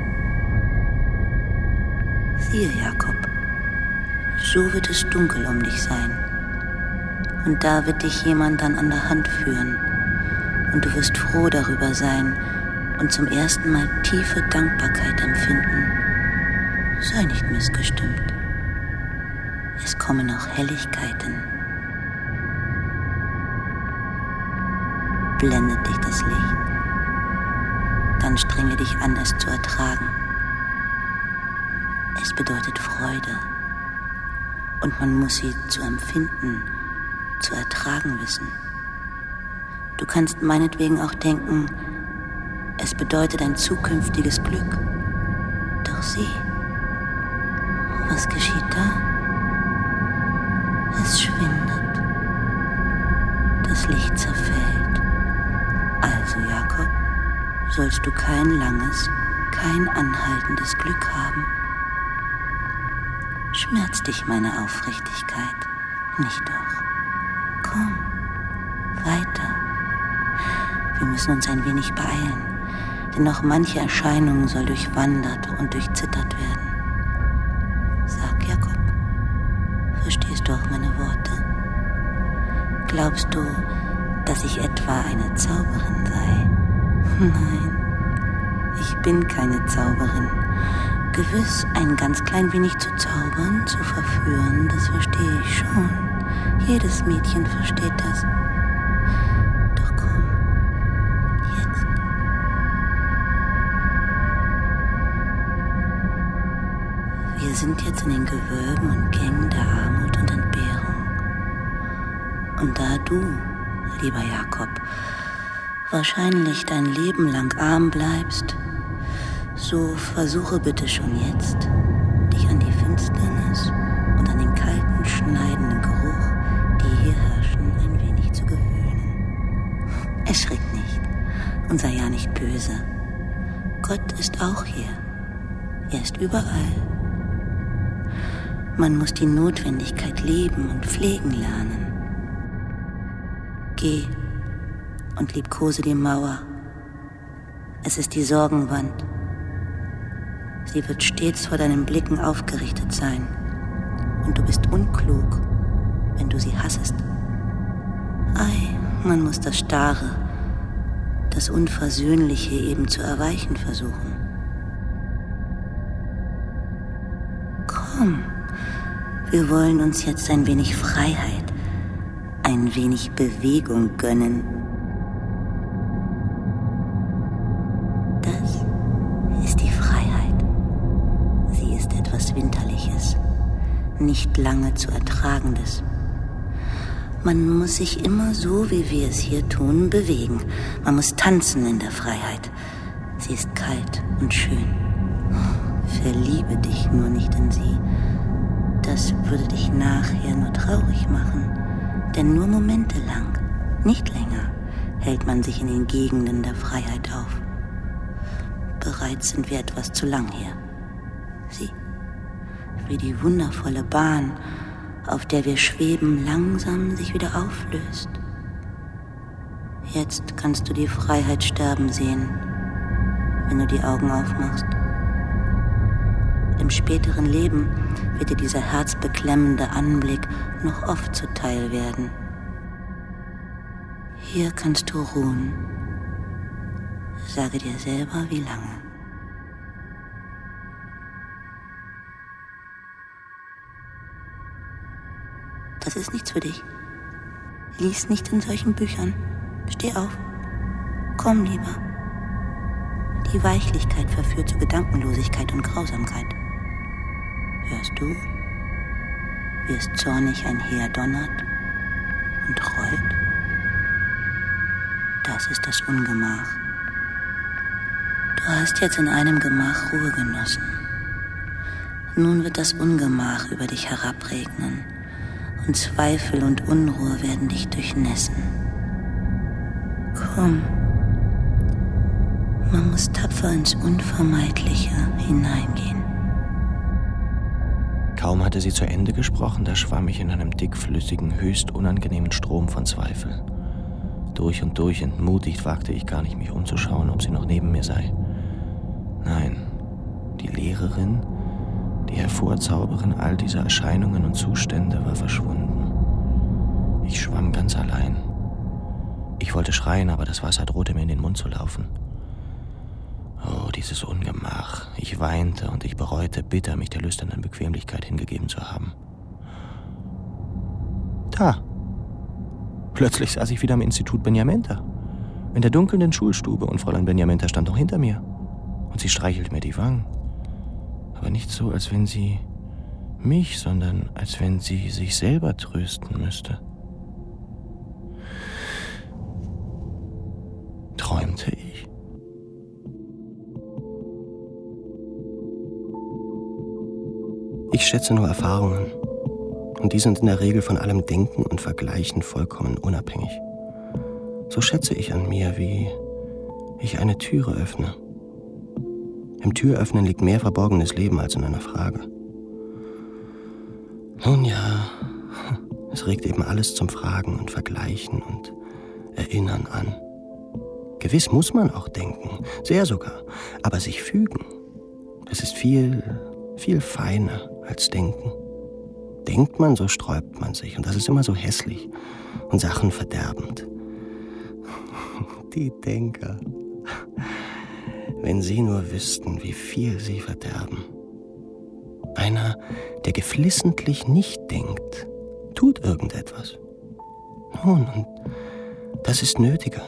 Siehe, Jakob, so wird es dunkel um dich sein. Und da wird dich jemand dann an der Hand führen. Und du wirst froh darüber sein und zum ersten Mal tiefe Dankbarkeit empfinden. Sei nicht missgestimmt. Es kommen noch Helligkeiten. Blendet dich das Licht. Dann strenge dich an, es zu ertragen. Es bedeutet Freude. Und man muss sie zu empfinden, zu ertragen wissen. Du kannst meinetwegen auch denken, es bedeutet ein zukünftiges Glück. Doch sieh, was geschieht da? Es schwindet. Das Licht zerfällt. Also, Jakob, sollst du kein langes, kein anhaltendes Glück haben. Schmerzt dich meine Aufrichtigkeit? Nicht doch. Komm, weiter. Wir müssen uns ein wenig beeilen, denn noch manche Erscheinung soll durchwandert und durchzittert werden. Sag, Jakob, verstehst du auch meine Worte? Glaubst du, dass ich etwa eine Zauberin sei? Nein, ich bin keine Zauberin. Gewiss, ein ganz klein wenig zu zaubern, zu verführen, das verstehe ich schon. Jedes Mädchen versteht das. Doch komm, jetzt. Wir sind jetzt in den Gewölben und Gängen der Armut und Entbehrung. Und da du, lieber Jakob, wahrscheinlich dein Leben lang arm bleibst, so versuche bitte schon jetzt, dich an die Finsternis und an den kalten, schneidenden Geruch, die hier herrschen, ein wenig zu gewöhnen. Erschrick nicht und sei ja nicht böse. Gott ist auch hier. Er ist überall. Man muss die Notwendigkeit leben und pflegen lernen. Geh und liebkose die Mauer. Es ist die Sorgenwand. Sie wird stets vor deinen Blicken aufgerichtet sein. Und du bist unklug, wenn du sie hassest. Ei, man muss das Starre, das Unversöhnliche eben zu erweichen versuchen. Komm, wir wollen uns jetzt ein wenig Freiheit, ein wenig Bewegung gönnen. Das ist die Freiheit. Sie ist etwas Winterliches, nicht lange zu Ertragendes. Man muss sich immer so, wie wir es hier tun, bewegen. Man muss tanzen in der Freiheit. Sie ist kalt und schön. Verliebe dich nur nicht in sie. Das würde dich nachher nur traurig machen. Denn nur Momente lang, nicht länger, hält man sich in den Gegenden der Freiheit auf. Bereits sind wir etwas zu lang hier. Sieh, wie die wundervolle Bahn, auf der wir schweben, langsam sich wieder auflöst. Jetzt kannst du die Freiheit sterben sehen, wenn du die Augen aufmachst. Im späteren Leben wird dir dieser herzbeklemmende Anblick noch oft zuteil werden. Hier kannst du ruhen. Sage dir selber, wie lange. Das ist nichts für dich. Lies nicht in solchen Büchern. Steh auf. Komm lieber. Die Weichlichkeit verführt zu Gedankenlosigkeit und Grausamkeit. Hörst du, wie es zornig einherdonnert und rollt? Das ist das Ungemach. Du hast jetzt in einem Gemach Ruhe genossen. Nun wird das Ungemach über dich herabregnen und Zweifel und Unruhe werden dich durchnässen. Komm. Man muss tapfer ins Unvermeidliche hineingehen. Kaum hatte sie zu Ende gesprochen, da schwamm ich in einem dickflüssigen, höchst unangenehmen Strom von Zweifel. Durch und durch entmutigt wagte ich gar nicht, mich umzuschauen, ob sie noch neben mir sei. Nein, die Lehrerin, die Hervorzauberin all dieser Erscheinungen und Zustände, war verschwunden. Ich schwamm ganz allein. Ich wollte schreien, aber das Wasser drohte mir in den Mund zu laufen. Oh, dieses Ungemach. Ich weinte und ich bereute bitter, mich der lüsternen Bequemlichkeit hingegeben zu haben. Da! Plötzlich saß ich wieder am Institut Benjamenta. In der dunkelnden Schulstube und Fräulein Benjamenta stand noch hinter mir. Und sie streichelte mir die Wangen. Aber nicht so, als wenn sie mich, sondern als wenn sie sich selber trösten müsste. Träumte ich? Ich schätze nur Erfahrungen. Und die sind in der Regel von allem Denken und Vergleichen vollkommen unabhängig. So schätze ich an mir, wie ich eine Türe öffne. Im Türöffnen liegt mehr verborgenes Leben als in einer Frage. Nun ja, es regt eben alles zum Fragen und Vergleichen und Erinnern an. Gewiss muss man auch denken, sehr sogar, aber sich fügen, das ist viel, viel feiner als denken. Denkt man, so sträubt man sich und das ist immer so hässlich und sachenverderbend. Die Denker, wenn sie nur wüssten, wie viel sie verderben. Einer, der geflissentlich nicht denkt, tut irgendetwas. Nun, und das ist nötiger.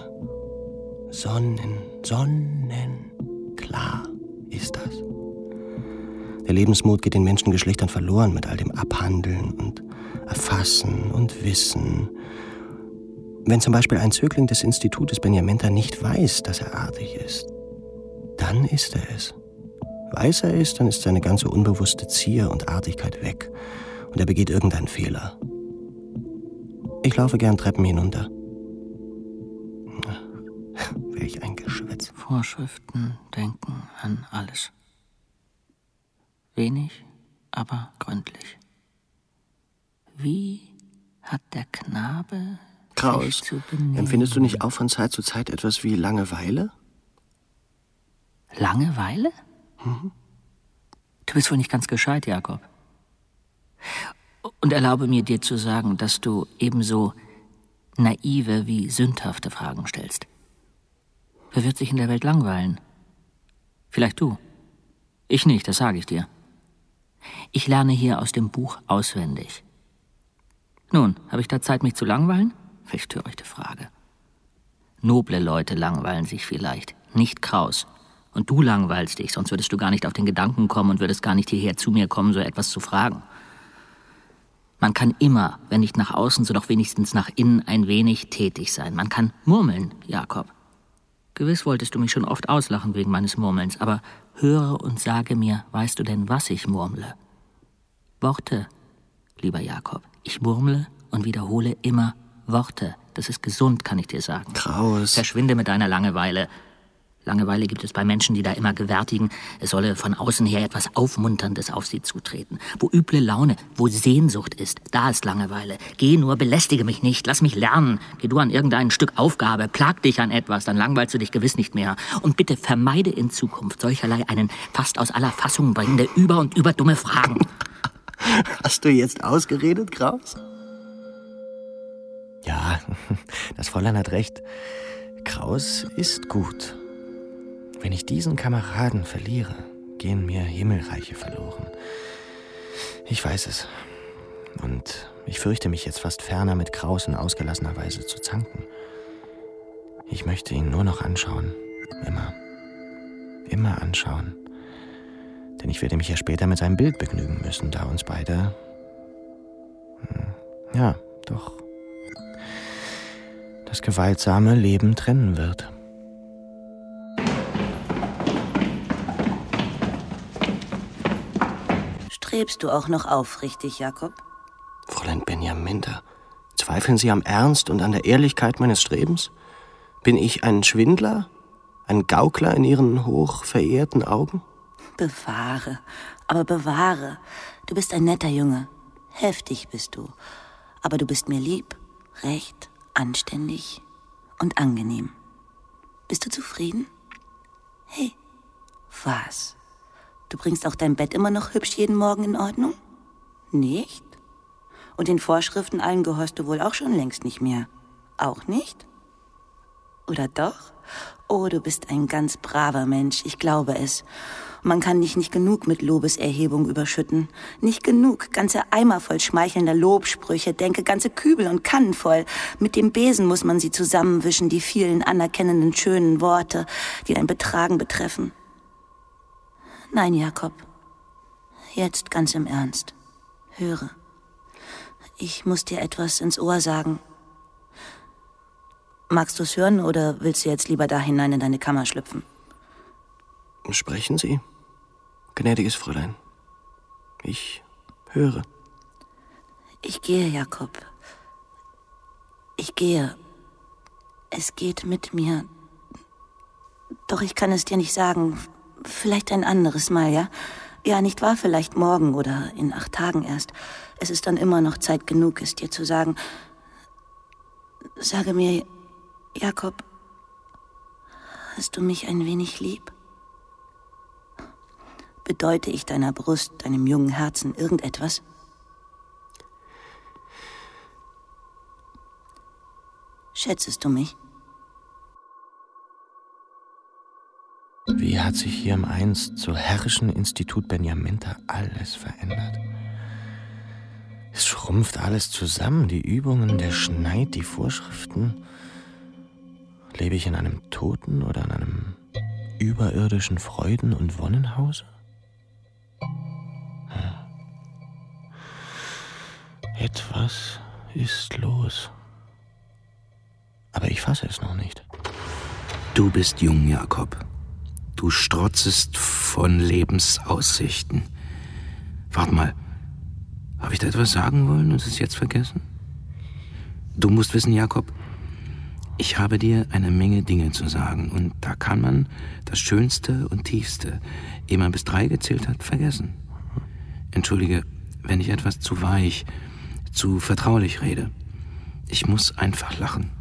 Sonnenklar ist das. Der Lebensmut geht den Menschengeschlechtern verloren mit all dem Abhandeln und Erfassen und Wissen. Wenn zum Beispiel ein Zögling des Institutes Benjamenta nicht weiß, dass er artig ist, dann ist er es. Weiß er es, dann ist seine ganze unbewusste Zier und Artigkeit weg und er begeht irgendeinen Fehler. Ich laufe gern Treppen hinunter. Welch ein Geschwätz. Vorschriften denken an alles. Wenig, aber gründlich. Wie hat der Knabe Kraus, sich zu benehmen? empfindest du nicht auch von Zeit zu Zeit etwas wie Langeweile? Langeweile? Mhm. Du bist wohl nicht ganz gescheit, Jakob. Und erlaube mir dir zu sagen, dass du ebenso naive wie sündhafte Fragen stellst. Wer wird sich in der Welt langweilen? Vielleicht du. Ich nicht, das sage ich dir. Ich lerne hier aus dem Buch auswendig. Nun, habe ich da Zeit, mich zu langweilen? Welch törichte Frage. Noble Leute langweilen sich vielleicht, nicht Kraus. Und du langweilst dich, sonst würdest du gar nicht auf den Gedanken kommen und würdest gar nicht hierher zu mir kommen, so etwas zu fragen. Man kann immer, wenn nicht nach außen, so doch wenigstens nach innen ein wenig tätig sein. Man kann murmeln, Jakob. Gewiss wolltest du mich schon oft auslachen wegen meines Murmelns, aber höre und sage mir, weißt du denn, was ich murmle? Worte, lieber Jakob. Ich murmle und wiederhole immer Worte. Das ist gesund, kann ich dir sagen. Kraus. Verschwinde mit deiner Langeweile. Langeweile gibt es bei Menschen, die da immer gewärtigen, es solle von außen her etwas Aufmunterndes auf sie zutreten. Wo üble Laune, wo Sehnsucht ist, da ist Langeweile. Geh nur, belästige mich nicht, lass mich lernen. Geh du an irgendein Stück Aufgabe, plag dich an etwas, dann langweilst du dich gewiss nicht mehr. Und bitte vermeide in Zukunft solcherlei einen fast aus aller Fassung bringende über und über dumme Fragen. Hast du jetzt ausgeredet, Kraus? Ja, das Fräulein hat recht. Kraus ist gut. Wenn ich diesen Kameraden verliere, gehen mir Himmelreiche verloren. Ich weiß es. Und Ich fürchte mich jetzt fast ferner mit Kraus in ausgelassener Weise zu zanken. Ich möchte ihn nur noch anschauen. Immer. Immer anschauen. Denn ich werde mich ja später mit seinem Bild begnügen müssen, da uns beide... Ja, doch... das gewaltsame Leben trennen wird. Strebst du auch noch aufrichtig, Jakob? Fräulein Benjaminta, zweifeln Sie am Ernst und an der Ehrlichkeit meines Strebens? Bin ich ein Schwindler? Ein Gaukler in Ihren hochverehrten Augen? Bewahre, aber bewahre. Du bist ein netter Junge. Heftig bist du. Aber du bist mir lieb, recht, anständig und angenehm. Bist du zufrieden? Hey, was? Du bringst auch dein Bett immer noch hübsch jeden Morgen in Ordnung? Nicht? Und den Vorschriften allen gehorchst du wohl auch schon längst nicht mehr. Auch nicht? Oder doch? Oh, du bist ein ganz braver Mensch, ich glaube es. Man kann dich nicht genug mit Lobeserhebung überschütten. Nicht genug, ganze Eimer voll schmeichelnder Lobsprüche, denke ganze Kübel und Kannen voll. Mit dem Besen muss man sie zusammenwischen, die vielen anerkennenden schönen Worte, die dein Betragen betreffen. Nein, Jakob, jetzt ganz im Ernst. Höre, ich muss dir etwas ins Ohr sagen. Magst du es hören oder willst du jetzt lieber da hinein in deine Kammer schlüpfen? Sprechen Sie, gnädiges Fräulein. Ich höre. Ich gehe, Jakob. Ich gehe. Es geht mit mir. Doch ich kann es dir nicht sagen. Vielleicht ein anderes Mal, ja? Ja, nicht wahr? Vielleicht morgen oder in 8 Tagen erst. Es ist dann immer noch Zeit genug, es dir zu sagen. Sage mir, Jakob, hast du mich ein wenig lieb? Bedeute ich deiner Brust, deinem jungen Herzen irgendetwas? Schätzest du mich? Wie hat sich hier im einst so herrischen Institut Benjaminta alles verändert? Es schrumpft alles zusammen, die Übungen, der Schneid, die Vorschriften. Lebe ich in einem Toten- oder in einem überirdischen Freuden- und Wonnenhause? Etwas ist los. Aber ich fasse es noch nicht. Du bist jung, Jakob. Du strotzest von Lebensaussichten. Wart mal, habe ich da etwas sagen wollen und es jetzt vergessen? Du musst wissen, Jakob, ich habe dir eine Menge Dinge zu sagen und da kann man das Schönste und Tiefste, ehe man bis 3 gezählt hat, vergessen. Entschuldige, wenn ich etwas zu weich, zu vertraulich rede. Ich muss einfach lachen.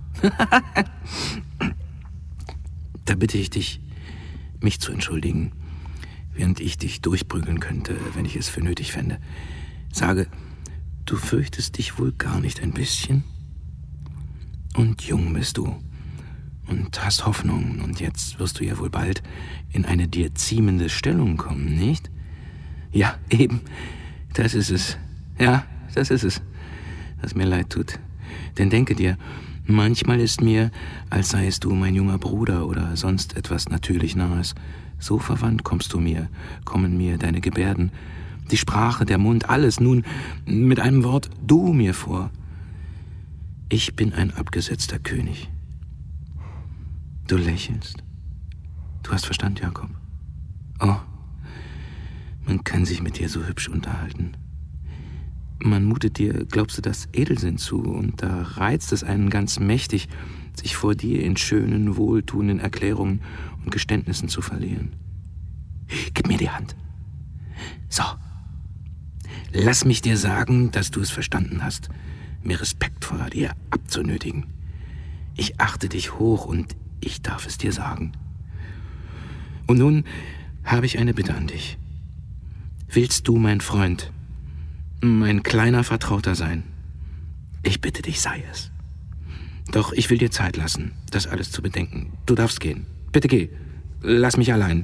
Da bitte ich dich, mich zu entschuldigen, während ich dich durchprügeln könnte, wenn ich es für nötig fände. Sage, du fürchtest dich wohl gar nicht ein bisschen? Und jung bist du und hast Hoffnung und jetzt wirst du ja wohl bald in eine dir ziemende Stellung kommen, nicht? Ja, eben, das ist es. Ja, das ist es, was mir leid tut. Denn denke dir, manchmal ist mir, als seiest du mein junger Bruder oder sonst etwas natürlich Nahes. So verwandt kommen mir deine Gebärden, die Sprache, der Mund, alles, nun mit einem Wort du mir vor. Ich bin ein abgesetzter König. Du lächelst. Du hast Verstand, Jakob. Oh, man kann sich mit dir so hübsch unterhalten. Man mutet dir, glaubst du, das Edelsinn zu, und da reizt es einen ganz mächtig, sich vor dir in schönen, wohltuenden Erklärungen und Geständnissen zu verlieren. Gib mir die Hand. So. Lass mich dir sagen, dass du es verstanden hast, mir Respekt vor dir abzunötigen. Ich achte dich hoch und ich darf es dir sagen. Und nun habe ich eine Bitte an dich. Willst du mein Freund, mein kleiner Vertrauter sein? Ich bitte dich, sei es. Doch ich will dir Zeit lassen, das alles zu bedenken. Du darfst gehen. Bitte geh. Lass mich allein.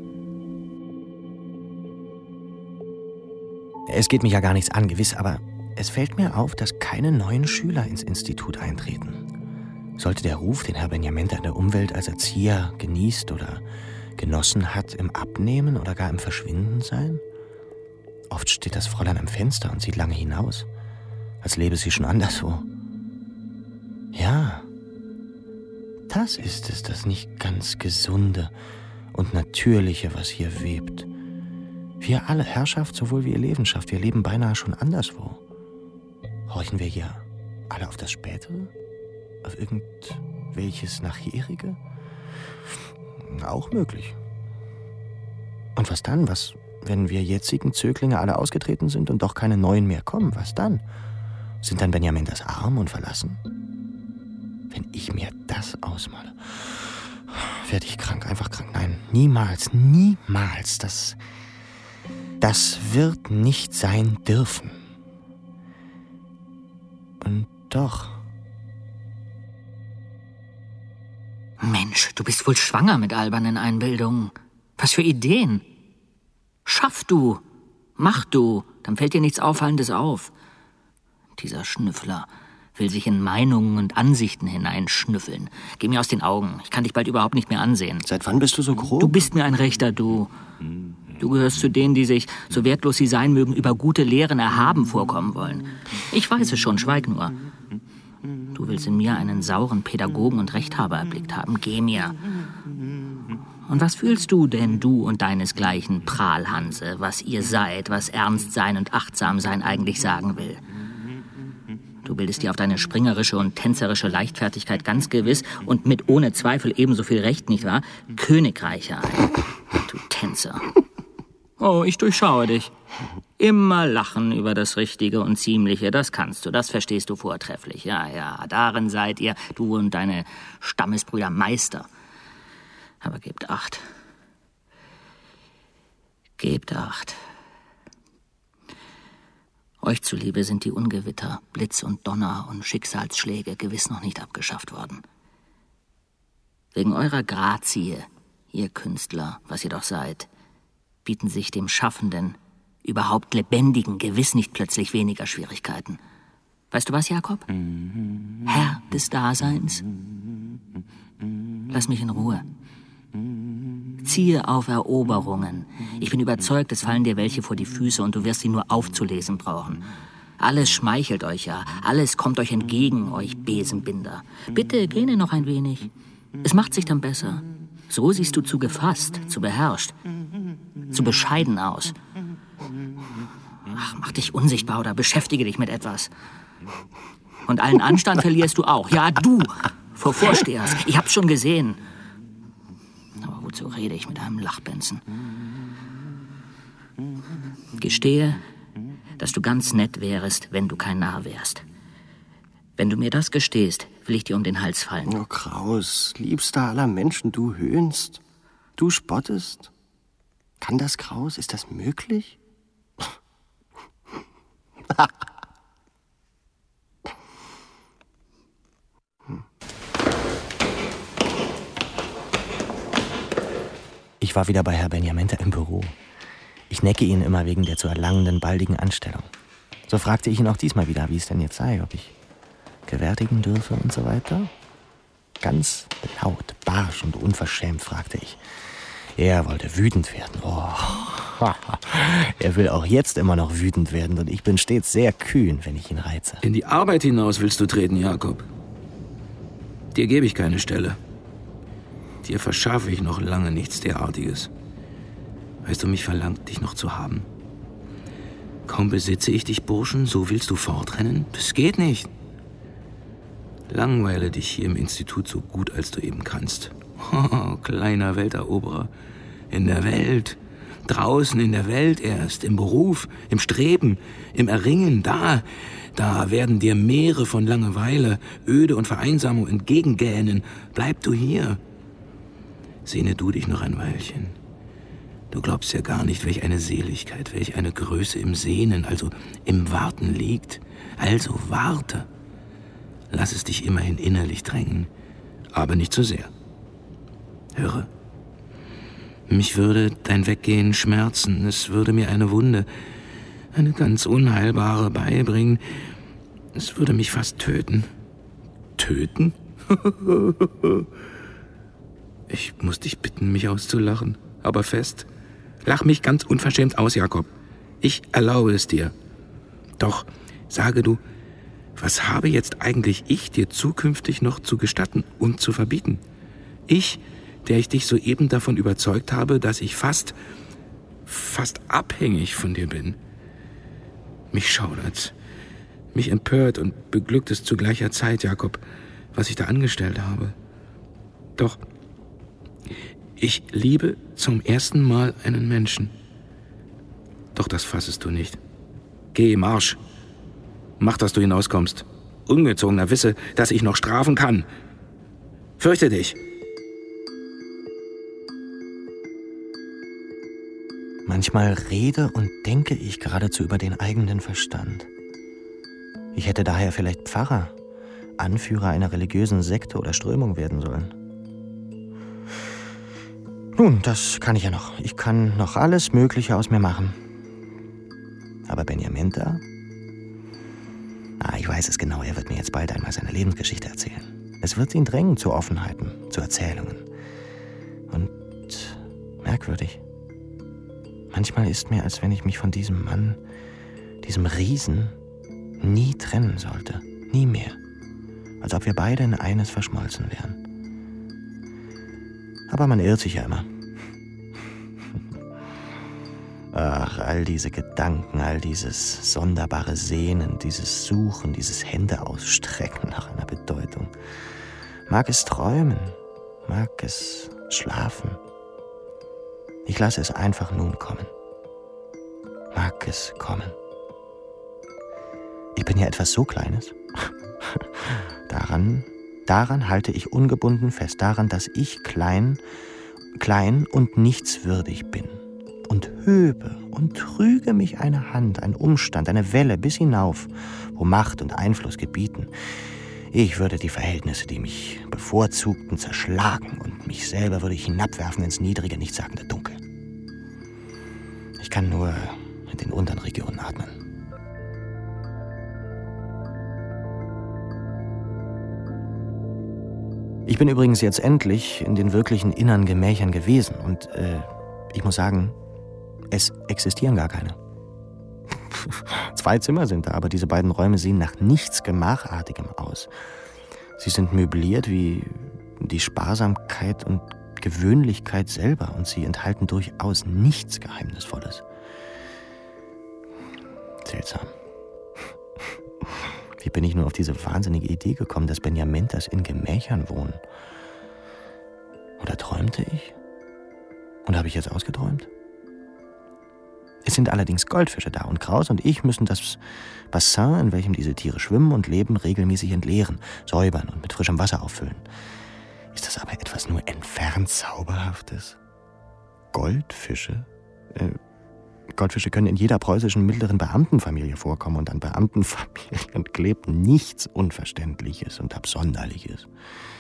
Es geht mich ja gar nichts an, gewiss, aber Es fällt mir auf, dass keine neuen Schüler ins Institut eintreten. Sollte der Ruf, den Herr Benjamenta in der Umwelt als Erzieher genießt oder genossen hat, im Abnehmen oder gar im Verschwinden sein? Oft steht das Fräulein am Fenster und sieht lange hinaus, als lebe sie schon anderswo. Ja, das ist es, das nicht ganz Gesunde und Natürliche, was hier webt. Wir alle, Herrschaft sowohl wie Elevenschaft, wir leben beinahe schon anderswo. Horchen wir hier alle auf das Spätere? Auf irgendwelches Nachherige? Auch möglich. Und was dann? Was, wenn wir jetzigen Zöglinge alle ausgetreten sind und doch keine neuen mehr kommen? Was dann? Sind dann Benjamentas arm und verlassen? Wenn ich mir das ausmale, werde ich krank, einfach krank. Nein, niemals, niemals. Das wird nicht sein dürfen. Und doch. Mensch, du bist wohl schwanger mit albernen Einbildungen. Was für Ideen. Schaff du, mach du, dann fällt dir nichts Auffallendes auf. Dieser Schnüffler will sich in Meinungen und Ansichten hineinschnüffeln. Geh mir aus den Augen, ich kann dich bald überhaupt nicht mehr ansehen. Seit wann bist du so grob? Du bist mir ein rechter Du. Du gehörst zu denen, die sich, so wertlos sie sein mögen, über gute Lehren erhaben vorkommen wollen. Ich weiß es schon, schweig nur. Du willst in mir einen sauren Pädagogen und Rechthaber erblickt haben. Geh mir. Und was fühlst du denn, du und deinesgleichen Prahlhanse, was ihr seid, was ernst sein und achtsam sein eigentlich sagen will? Du bildest dir auf deine springerische und tänzerische Leichtfertigkeit ganz gewiss und mit ohne Zweifel ebenso viel Recht, nicht wahr? Königreiche ein. Du Tänzer. Oh, ich durchschaue dich. Immer lachen über das Richtige und Ziemliche, das kannst du, das verstehst du vortrefflich. Ja, darin seid ihr, du und deine Stammesbrüder, Meister. Aber gebt Acht. Gebt Acht. Euch zuliebe sind die Ungewitter, Blitz und Donner und Schicksalsschläge gewiss noch nicht abgeschafft worden. Wegen eurer Grazie, ihr Künstler, was ihr doch seid, bieten sich dem Schaffenden, überhaupt Lebendigen, gewiss nicht plötzlich weniger Schwierigkeiten. Weißt du was, Jakob? Herr des Daseins, lass mich in Ruhe. Ziehe auf Eroberungen. Ich bin überzeugt, es fallen dir welche vor die Füße und du wirst sie nur aufzulesen brauchen. Alles schmeichelt euch ja, alles kommt euch entgegen, euch Besenbinder. Bitte, gähne noch ein wenig. Es macht sich dann besser. So siehst du zu gefasst, zu beherrscht, zu bescheiden aus. Ach, mach dich unsichtbar oder beschäftige dich mit etwas. Und allen Anstand verlierst du auch. Ja, du, vor Vorstehers. Ich hab's schon gesehen. Aber wozu rede ich mit einem Lachbenzen? Gestehe, dass du ganz nett wärest, wenn du kein Narr wärst. Wenn du mir das gestehst, will ich dir um den Hals fallen. Oh, Kraus, liebster aller Menschen, du höhnst, du spottest. Kann das, Kraus? Ist das möglich? Ich war wieder bei Herr Benjamenta im Büro. Ich necke ihn immer wegen der zu erlangenden baldigen Anstellung. So fragte ich ihn auch diesmal wieder, wie es denn jetzt sei, ob ich gewärtigen dürfe und so weiter. Ganz laut, barsch und unverschämt fragte ich. Er wollte wütend werden. Oh, er will auch jetzt immer noch wütend werden und ich bin stets sehr kühn, wenn ich ihn reize. In die Arbeit hinaus willst du treten, Jakob. Dir gebe ich keine Stelle. Dir verschaffe ich noch lange nichts derartiges. Weißt du, mich verlangt, dich noch zu haben. Kaum besitze ich dich, Burschen, so willst du fortrennen? Das geht nicht. Langweile dich hier im Institut so gut, als du eben kannst. Oh, kleiner Welteroberer. In der Welt. Draußen in der Welt erst. Im Beruf, im Streben, im Erringen. Da werden dir Meere von Langeweile, Öde und Vereinsamung entgegengähnen. Bleib du hier. Sehne du dich noch ein Weilchen. Du glaubst ja gar nicht, welch eine Seligkeit, welch eine Größe im Sehnen, also im Warten liegt. Also warte. Lass es dich immerhin innerlich drängen, aber nicht zu sehr. Höre, mich würde dein Weggehen schmerzen, es würde mir eine Wunde eine ganz unheilbare beibringen. Es würde mich fast töten. Töten? Ich muss dich bitten, mich auszulachen, aber fest. Lach mich ganz unverschämt aus, Jakob. Ich erlaube es dir. Doch, sage du, was habe jetzt eigentlich ich dir zukünftig noch zu gestatten und zu verbieten? Ich, der ich dich soeben davon überzeugt habe, dass ich fast abhängig von dir bin. Mich schaudert's, mich empört und beglückt es zu gleicher Zeit, Jakob, was ich da angestellt habe. Doch ich liebe zum ersten Mal einen Menschen. Doch das fassest du nicht. Geh, Marsch. Mach, dass du hinauskommst. Ungezogener wisse, dass ich noch strafen kann. Fürchte dich. Manchmal rede und denke ich geradezu über den eigenen Verstand. Ich hätte daher vielleicht Pfarrer, Anführer einer religiösen Sekte oder Strömung werden sollen. Nun, das kann ich ja noch. Ich kann noch alles Mögliche aus mir machen. Aber Benjamin da? Ich weiß es genau, er wird mir jetzt bald einmal seine Lebensgeschichte erzählen. Es wird ihn drängen zu Offenheiten, zu Erzählungen. Und merkwürdig. Manchmal ist mir, als wenn ich mich von diesem Mann, diesem Riesen, nie trennen sollte. Nie mehr. Als ob wir beide in eines verschmolzen wären. Aber man irrt sich ja immer. Ach, all diese Gedanken, all dieses sonderbare Sehnen, dieses Suchen, dieses Händeausstrecken nach einer Bedeutung. Mag es träumen, mag es schlafen. Ich lasse es einfach nun kommen. Mag es kommen. Ich bin ja etwas so Kleines. Daran halte ich ungebunden fest, daran, dass ich klein und nichtswürdig bin. Und höbe und trüge mich eine Hand, ein Umstand, eine Welle bis hinauf, wo Macht und Einfluss gebieten. Ich würde die Verhältnisse, die mich bevorzugten, zerschlagen und mich selber würde ich hinabwerfen ins niedrige, nichtssagende Dunkel. Ich kann nur in den unteren Regionen atmen. Ich bin übrigens jetzt endlich in den wirklichen inneren Gemächern gewesen und ich muss sagen, es existieren gar keine. 2 Zimmer sind da, aber diese beiden Räume sehen nach nichts Gemachartigem aus. Sie sind möbliert wie die Sparsamkeit und Gewöhnlichkeit selber und sie enthalten durchaus nichts Geheimnisvolles. Seltsam. Wie bin ich nur auf diese wahnsinnige Idee gekommen, dass Benjamintas in Gemächern wohnen? Oder träumte ich? Und habe ich jetzt ausgeträumt? Es sind allerdings Goldfische da und Kraus und ich müssen das Bassin, in welchem diese Tiere schwimmen und leben, regelmäßig entleeren, säubern und mit frischem Wasser auffüllen. Ist das aber etwas nur entfernt Zauberhaftes? Goldfische? Goldfische können in jeder preußischen mittleren Beamtenfamilie vorkommen und an Beamtenfamilien klebt nichts Unverständliches und Absonderliches.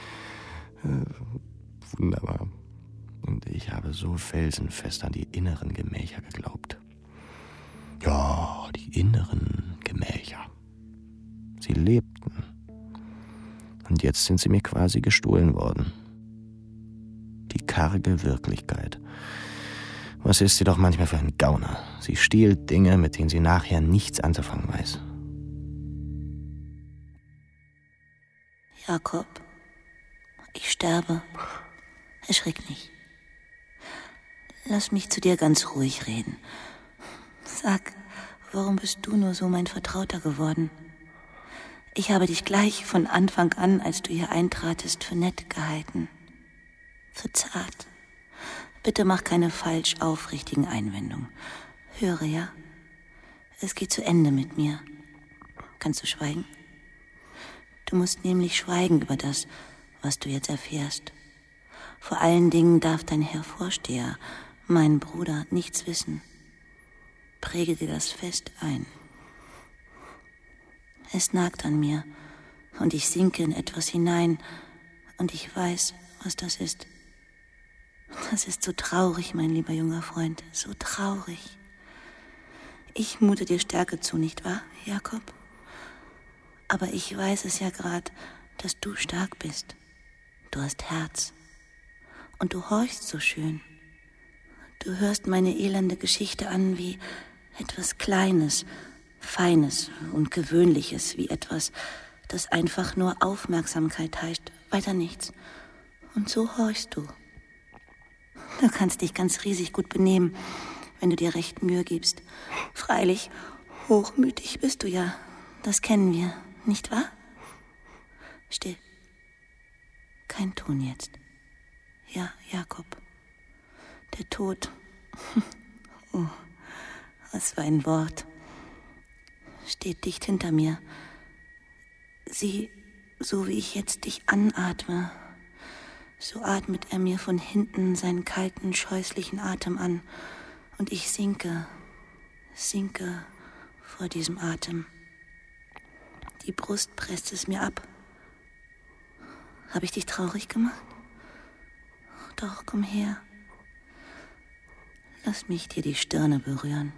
Wunderbar. Und ich habe so felsenfest an die inneren Gemächer geglaubt. Ja, die inneren Gemächer. Sie lebten. Und jetzt sind sie mir quasi gestohlen worden. Die karge Wirklichkeit. Was ist sie doch manchmal für ein Gauner? Sie stiehlt Dinge, mit denen sie nachher nichts anzufangen weiß. Jakob, ich sterbe. Erschrick nicht. Lass mich zu dir ganz ruhig reden. Sag, warum bist du nur so mein Vertrauter geworden? Ich habe dich gleich von Anfang an, als du hier eintratest, für nett gehalten. Für zart. Bitte mach keine falsch aufrichtigen Einwendungen. Höre, ja? Es geht zu Ende mit mir. Kannst du schweigen? Du musst nämlich schweigen über das, was du jetzt erfährst. Vor allen Dingen darf dein Herr Vorsteher, mein Bruder, nichts wissen. Präge dir das fest ein. Es nagt an mir und ich sinke in etwas hinein und ich weiß, was das ist. Das ist so traurig, mein lieber junger Freund, so traurig. Ich mute dir Stärke zu, nicht wahr, Jakob? Aber ich weiß es ja gerade, dass du stark bist. Du hast Herz. Und du horchst so schön. Du hörst meine elende Geschichte an wie etwas Kleines, Feines und Gewöhnliches, wie etwas, das einfach nur Aufmerksamkeit heißt, weiter nichts. Und so horchst du. Du kannst dich ganz riesig gut benehmen, wenn du dir recht Mühe gibst. Freilich, hochmütig bist du ja. Das kennen wir, nicht wahr? Still. Kein Ton jetzt. Ja, Jakob. Der Tod. Oh, was für ein Wort. Steht dicht hinter mir. Sieh, so wie ich jetzt dich anatme, so atmet er mir von hinten seinen kalten, scheußlichen Atem an. Und ich sinke vor diesem Atem. Die Brust presst es mir ab. Habe ich dich traurig gemacht? Doch, komm her. Lass mich dir die Stirne berühren.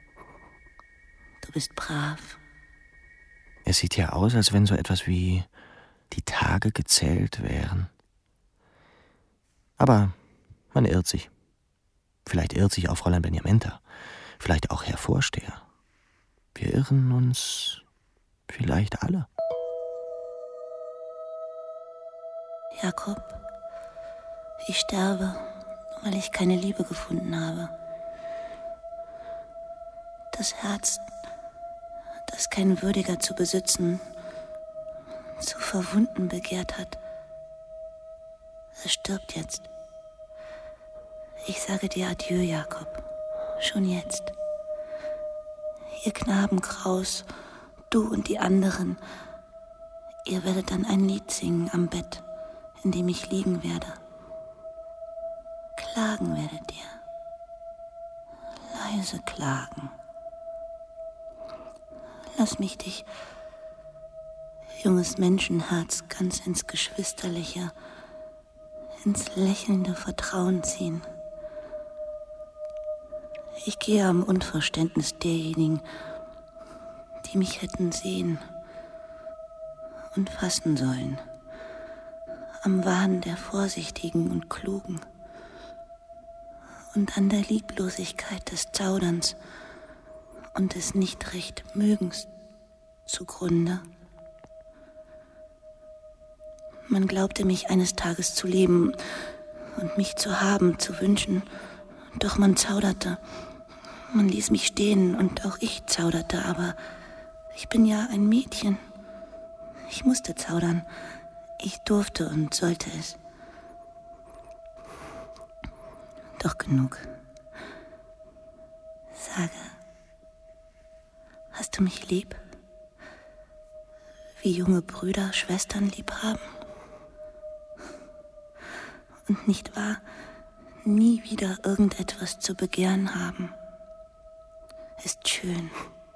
Du bist brav. Es sieht ja aus, als wenn so etwas wie die Tage gezählt wären. Aber man irrt sich. Vielleicht irrt sich auch Fräulein Benjamenta. Vielleicht auch Herr Vorsteher. Wir irren uns vielleicht alle. Jakob, ich sterbe, weil ich keine Liebe gefunden habe. Das Herz, das kein Würdiger zu besitzen, zu verwunden begehrt hat, es stirbt jetzt. Ich sage dir Adieu, Jakob, schon jetzt. Ihr Knabenkraus, du und die anderen, ihr werdet dann ein Lied singen am Bett, in dem ich liegen werde. Klagen werdet ihr. Leise klagen. Lass mich dich, junges Menschenherz, ganz ins Geschwisterliche, ins lächelnde Vertrauen ziehen. Ich gehe am Unverständnis derjenigen, die mich hätten sehen und fassen sollen, am Wahn der Vorsichtigen und Klugen und an der Lieblosigkeit des Zauderns und des Nicht-Recht-Mögens zugrunde. Man glaubte mich eines Tages zu lieben und mich zu haben, zu wünschen, doch man zauderte. Man ließ mich stehen und auch ich zauderte, aber ich bin ja ein Mädchen. Ich musste zaudern. Ich durfte und sollte es. Doch genug. Sage, hast du mich lieb? Wie junge Brüder Schwestern lieb haben? Und nicht wahr, nie wieder irgendetwas zu begehren haben. Ist schön.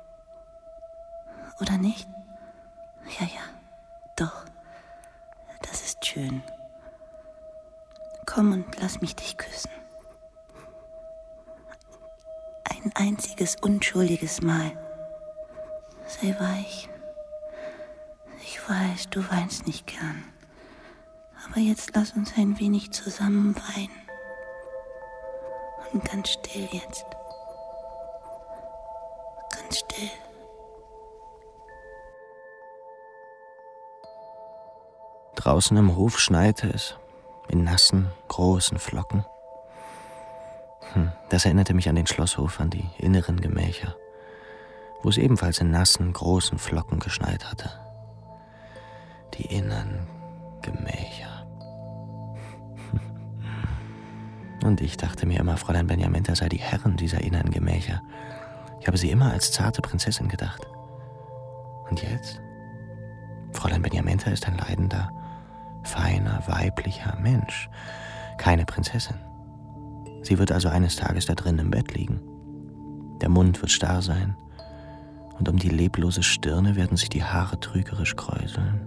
Oder nicht? Ja, doch. Das ist schön. Komm und lass mich dich küssen. Ein einziges unschuldiges Mal. Sei weich. Ich weiß, du weinst nicht gern. Aber jetzt lass uns ein wenig zusammen weinen. Und ganz still jetzt. Ganz still. Draußen im Hof schneite es, in nassen, großen Flocken. Das erinnerte mich an den Schlosshof, an die inneren Gemächer, wo es ebenfalls in nassen, großen Flocken geschneit hatte. Die inneren Gemächer. Und ich dachte mir immer, Fräulein Benjamenta sei die Herrin dieser inneren Gemächer. Ich habe sie immer als zarte Prinzessin gedacht. Und jetzt? Fräulein Benjamenta ist ein leidender, feiner, weiblicher Mensch, keine Prinzessin. Sie wird also eines Tages da drin im Bett liegen. Der Mund wird starr sein und um die leblose Stirne werden sich die Haare trügerisch kräuseln.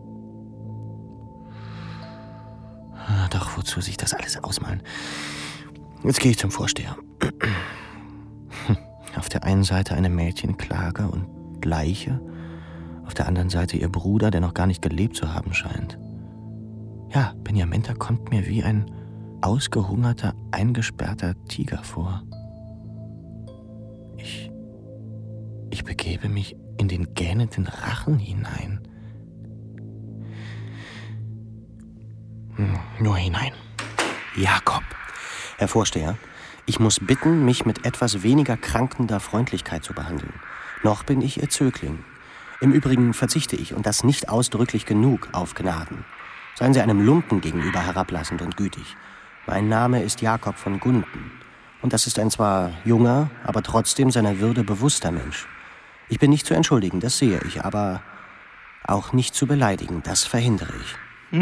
Doch wozu sich das alles ausmalen? Jetzt gehe ich zum Vorsteher. Auf Auf der einen Seite eine Mädchenklage und Leiche, auf der anderen Seite ihr Bruder, der noch gar nicht gelebt zu haben scheint. Ja, Beniamenta kommt mir wie ein ausgehungerter, eingesperrter Tiger vor. Ich begebe mich in den gähnenden Rachen hinein. Nur hinein. Jakob. Herr Vorsteher, ich muss bitten, mich mit etwas weniger krankender Freundlichkeit zu behandeln. Noch bin ich Ihr Zögling. Im Übrigen verzichte ich, und das nicht ausdrücklich genug, auf Gnaden. Seien Sie einem Lumpen gegenüber herablassend und gütig. Mein Name ist Jakob von Gunten. Und das ist ein zwar junger, aber trotzdem seiner Würde bewusster Mensch. Ich bin nicht zu entschuldigen, das sehe ich, aber auch nicht zu beleidigen, das verhindere ich.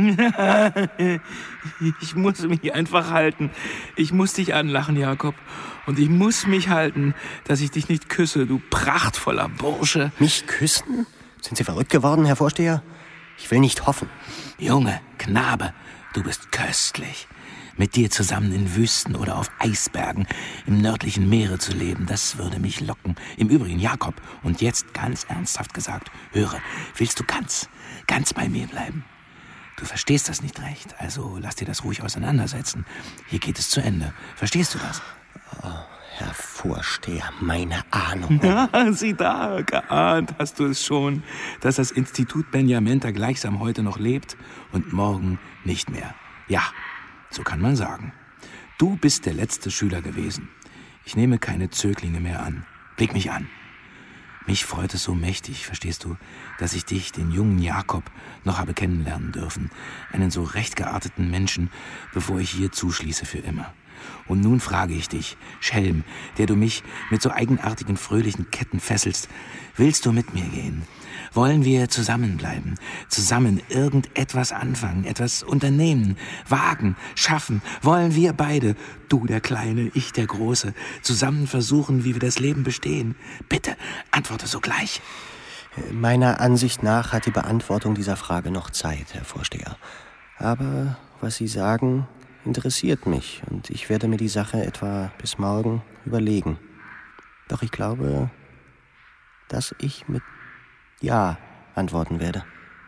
Ich muss mich einfach halten. Ich muss dich anlachen, Jakob. Und ich muss mich halten, dass ich dich nicht küsse, du prachtvoller Bursche. Mich küssen? Sind Sie verrückt geworden, Herr Vorsteher? Ich will nicht hoffen. Junge, Knabe, du bist köstlich. Mit dir zusammen in Wüsten oder auf Eisbergen im nördlichen Meere zu leben, das würde mich locken. Im Übrigen, Jakob, und jetzt ganz ernsthaft gesagt, höre, willst du ganz bei mir bleiben? Du verstehst das nicht recht, also lass dir das ruhig auseinandersetzen. Hier geht es zu Ende. Verstehst du das? Oh, Herr Vorsteher, meine Ahnung. Ja, sieh da, geahnt hast du es schon, dass das Institut Beniamenta gleichsam heute noch lebt und morgen nicht mehr. Ja, so kann man sagen. Du bist der letzte Schüler gewesen. Ich nehme keine Zöglinge mehr an. Blick mich an. Mich freut es so mächtig, verstehst du, dass ich dich, den jungen Jakob, noch habe kennenlernen dürfen. Einen so recht gearteten Menschen, bevor ich hier zuschließe für immer. Und nun frage ich dich, Schelm, der du mich mit so eigenartigen, fröhlichen Ketten fesselst, willst du mit mir gehen? Wollen wir zusammenbleiben, zusammen irgendetwas anfangen, etwas unternehmen, wagen, schaffen? Wollen wir beide, du der Kleine, ich der Große, zusammen versuchen, wie wir das Leben bestehen? Bitte, antworte sogleich. Meiner Ansicht nach hat die Beantwortung dieser Frage noch Zeit, Herr Vorsteher. Aber was Sie sagen, interessiert mich, und ich werde mir die Sache etwa bis morgen überlegen. Doch ich glaube, dass ich mit Ja antworten werde.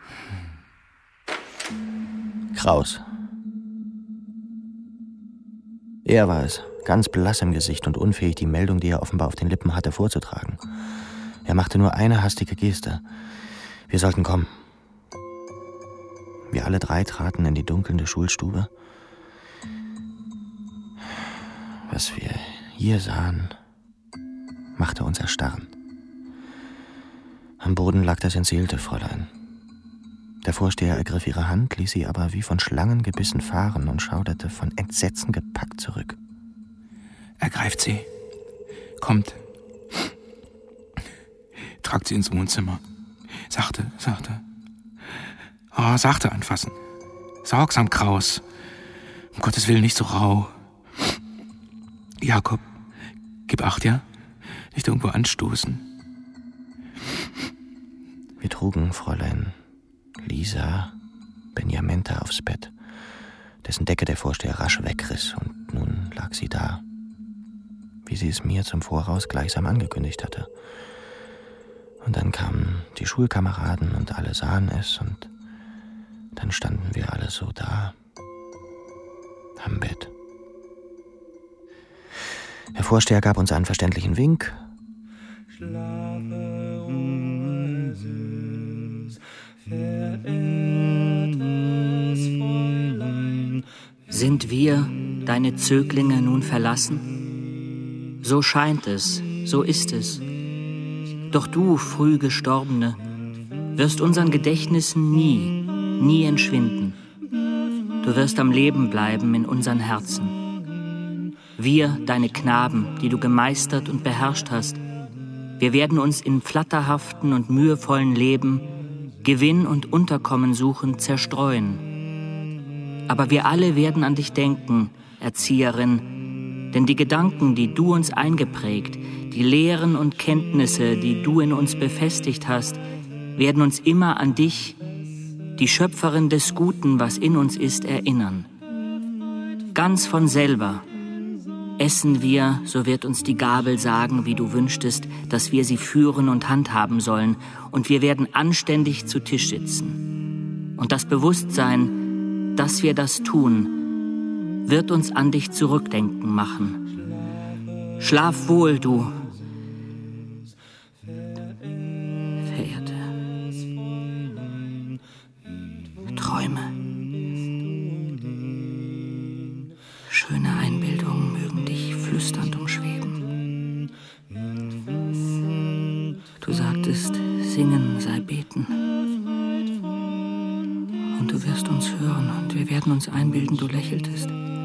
Kraus. Er war es, ganz blass im Gesicht und unfähig, die Meldung, die er offenbar auf den Lippen hatte, vorzutragen. Er machte nur eine hastige Geste. Wir sollten kommen. Wir alle drei traten in die dunkelnde Schulstube. Was wir hier sahen, machte uns erstarren. Am Boden lag das entseelte Fräulein. Der Vorsteher ergriff ihre Hand, ließ sie aber wie von Schlangengebissen fahren und schauderte von Entsetzen gepackt zurück. Ergreift sie. Kommt. Tragt sie ins Wohnzimmer. Sachte, sachte. Oh, sachte anfassen. Sorgsam, Kraus. Um Gottes Willen, nicht so rau. Jakob, gib Acht, ja? Nicht irgendwo anstoßen. Wir trugen Fräulein Lisa Beniamenta aufs Bett, dessen Decke der Vorsteher rasch wegriss, und nun lag sie da, wie sie es mir zum Voraus gleichsam angekündigt hatte. Und dann kamen die Schulkameraden und alle sahen es, und dann standen wir alle so da, am Bett. Der Vorsteher gab uns einen verständlichen Wink. Schlafe, Ruhe, süß, verehrtes Fräulein. Sind wir, deine Zöglinge, nun verlassen? So scheint es, so ist es. Doch du, früh Gestorbene, wirst unseren Gedächtnissen nie entschwinden. Du wirst am Leben bleiben in unseren Herzen. Wir, deine Knaben, die du gemeistert und beherrscht hast, wir werden uns in flatterhaften und mühevollen Leben Gewinn und Unterkommen suchen, zerstreuen. Aber wir alle werden an dich denken, Erzieherin, denn die Gedanken, die du uns eingeprägt, die Lehren und Kenntnisse, die du in uns befestigt hast, werden uns immer an dich, die Schöpferin des Guten, was in uns ist, erinnern. Ganz von selber, Essen wir, so wird uns die Gabel sagen, wie du wünschtest, dass wir sie führen und handhaben sollen, und wir werden anständig zu Tisch sitzen. Und das Bewusstsein, dass wir das tun, wird uns an dich zurückdenken machen. Schlaf wohl, du Verehrte. Träume. Schöne Einbildungen mögen dich flüsternd umschweben. Du sagtest, singen sei beten. Und du wirst uns hören und wir werden uns einbilden, du lächeltest.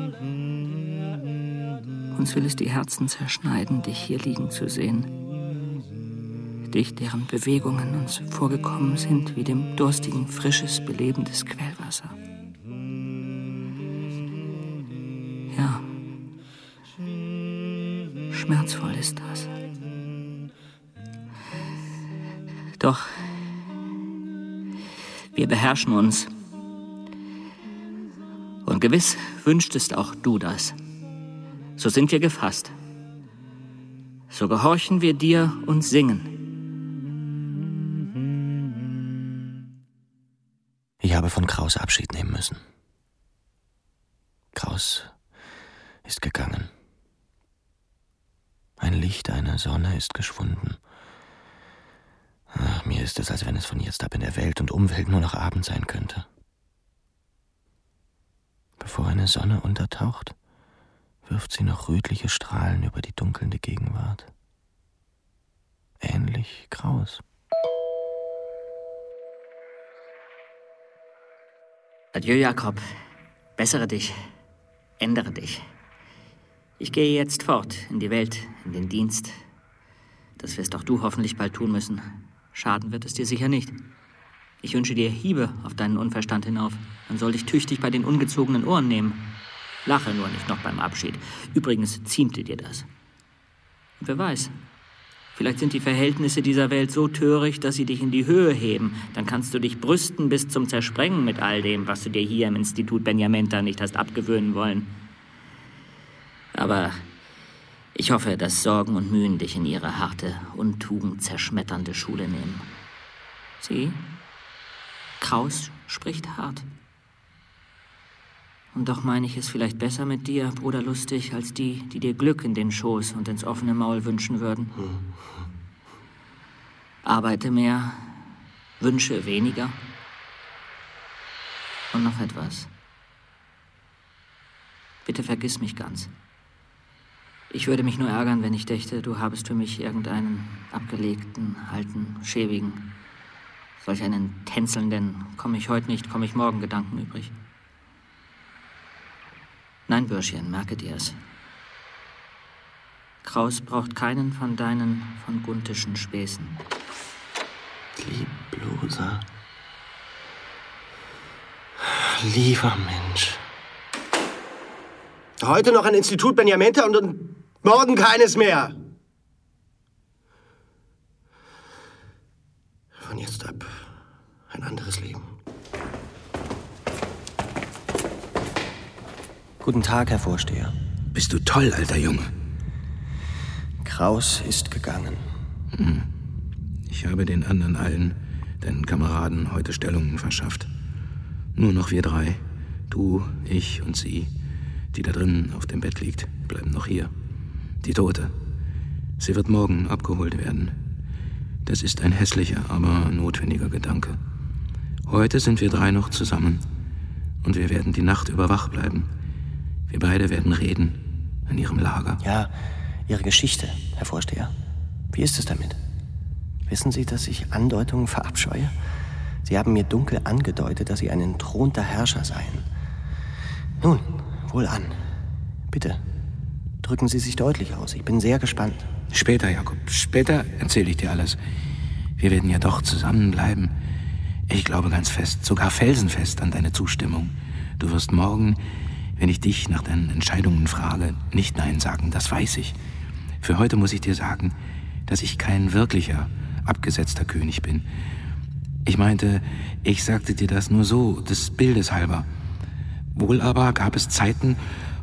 Uns will es die Herzen zerschneiden, dich hier liegen zu sehen. Dich, deren Bewegungen uns vorgekommen sind wie dem Durstigen frisches, belebendes Quellwasser. Ja, schmerzvoll ist das. Doch wir beherrschen uns. Und gewiss wünschtest auch du das. So sind wir gefasst. So gehorchen wir dir und singen. Ich habe von Kraus Abschied nehmen müssen. Kraus ist gegangen. Ein Licht einer Sonne ist geschwunden. Ach, mir ist es, als wenn es von jetzt ab in der Welt und Umwelt nur noch Abend sein könnte. Bevor eine Sonne untertaucht, wirft sie noch rötliche Strahlen über die dunkelnde Gegenwart. Ähnlich Kraus. Adieu, Jakob. Bessere dich. Ändere dich. Ich gehe jetzt fort in die Welt, in den Dienst. Das wirst auch du hoffentlich bald tun müssen. Schaden wird es dir sicher nicht. Ich wünsche dir Hiebe auf deinen Unverstand hinauf. Man soll dich tüchtig bei den ungezogenen Ohren nehmen. Lache nur nicht noch beim Abschied. Übrigens ziemte dir das. Und wer weiß, vielleicht sind die Verhältnisse dieser Welt so töricht, dass sie dich in die Höhe heben. Dann kannst du dich brüsten bis zum Zersprengen mit all dem, was du dir hier im Institut Benjamenta nicht hast abgewöhnen wollen. Aber ich hoffe, dass Sorgen und Mühen dich in ihre harte, Untugend zerschmetternde Schule nehmen. Sieh, Kraus spricht hart. Und doch meine ich es vielleicht besser mit dir, Bruder Lustig, als die, die dir Glück in den Schoß und ins offene Maul wünschen würden. Arbeite mehr, wünsche weniger. Und noch etwas. Bitte vergiss mich ganz. Ich würde mich nur ärgern, wenn ich dächte, du habest für mich irgendeinen abgelegten, alten, schäbigen, solch einen tänzelnden, komm ich heute nicht, komm ich morgen Gedanken übrig. Nein, Bürschchen, merke dir es. Kraus braucht keinen von deinen von Guntischen Späßen. Liebloser, lieber Mensch. Heute noch ein Institut Benjamenta und morgen keines mehr. Von jetzt ab ein anderes Leben. Guten Tag, Herr Vorsteher. Bist du toll, alter Junge. Kraus ist gegangen. Ich habe den anderen allen, deinen Kameraden, heute Stellungen verschafft. Nur noch wir drei, du, ich und sie, die da drinnen auf dem Bett liegt, bleiben noch hier. Die Tote. Sie wird morgen abgeholt werden. Das ist ein hässlicher, aber notwendiger Gedanke. Heute sind wir drei noch zusammen und wir werden die Nacht über wach bleiben. Wir beide werden reden an ihrem Lager. Ja, Ihre Geschichte, Herr Vorsteher. Wie ist es damit? Wissen Sie, dass ich Andeutungen verabscheue? Sie haben mir dunkel angedeutet, dass Sie ein entthronter Herrscher seien. Nun, wohlan. Bitte, drücken Sie sich deutlich aus. Ich bin sehr gespannt. Später, Jakob, später erzähle ich dir alles. Wir werden ja doch zusammenbleiben. Ich glaube ganz fest, sogar felsenfest an deine Zustimmung. Du wirst morgen, wenn ich dich nach deinen Entscheidungen frage, nicht Nein sagen, das weiß ich. Für heute muss ich dir sagen, dass ich kein wirklicher, abgesetzter König bin. Ich meinte, ich sagte dir das nur so, des Bildes halber. Wohl aber gab es Zeiten,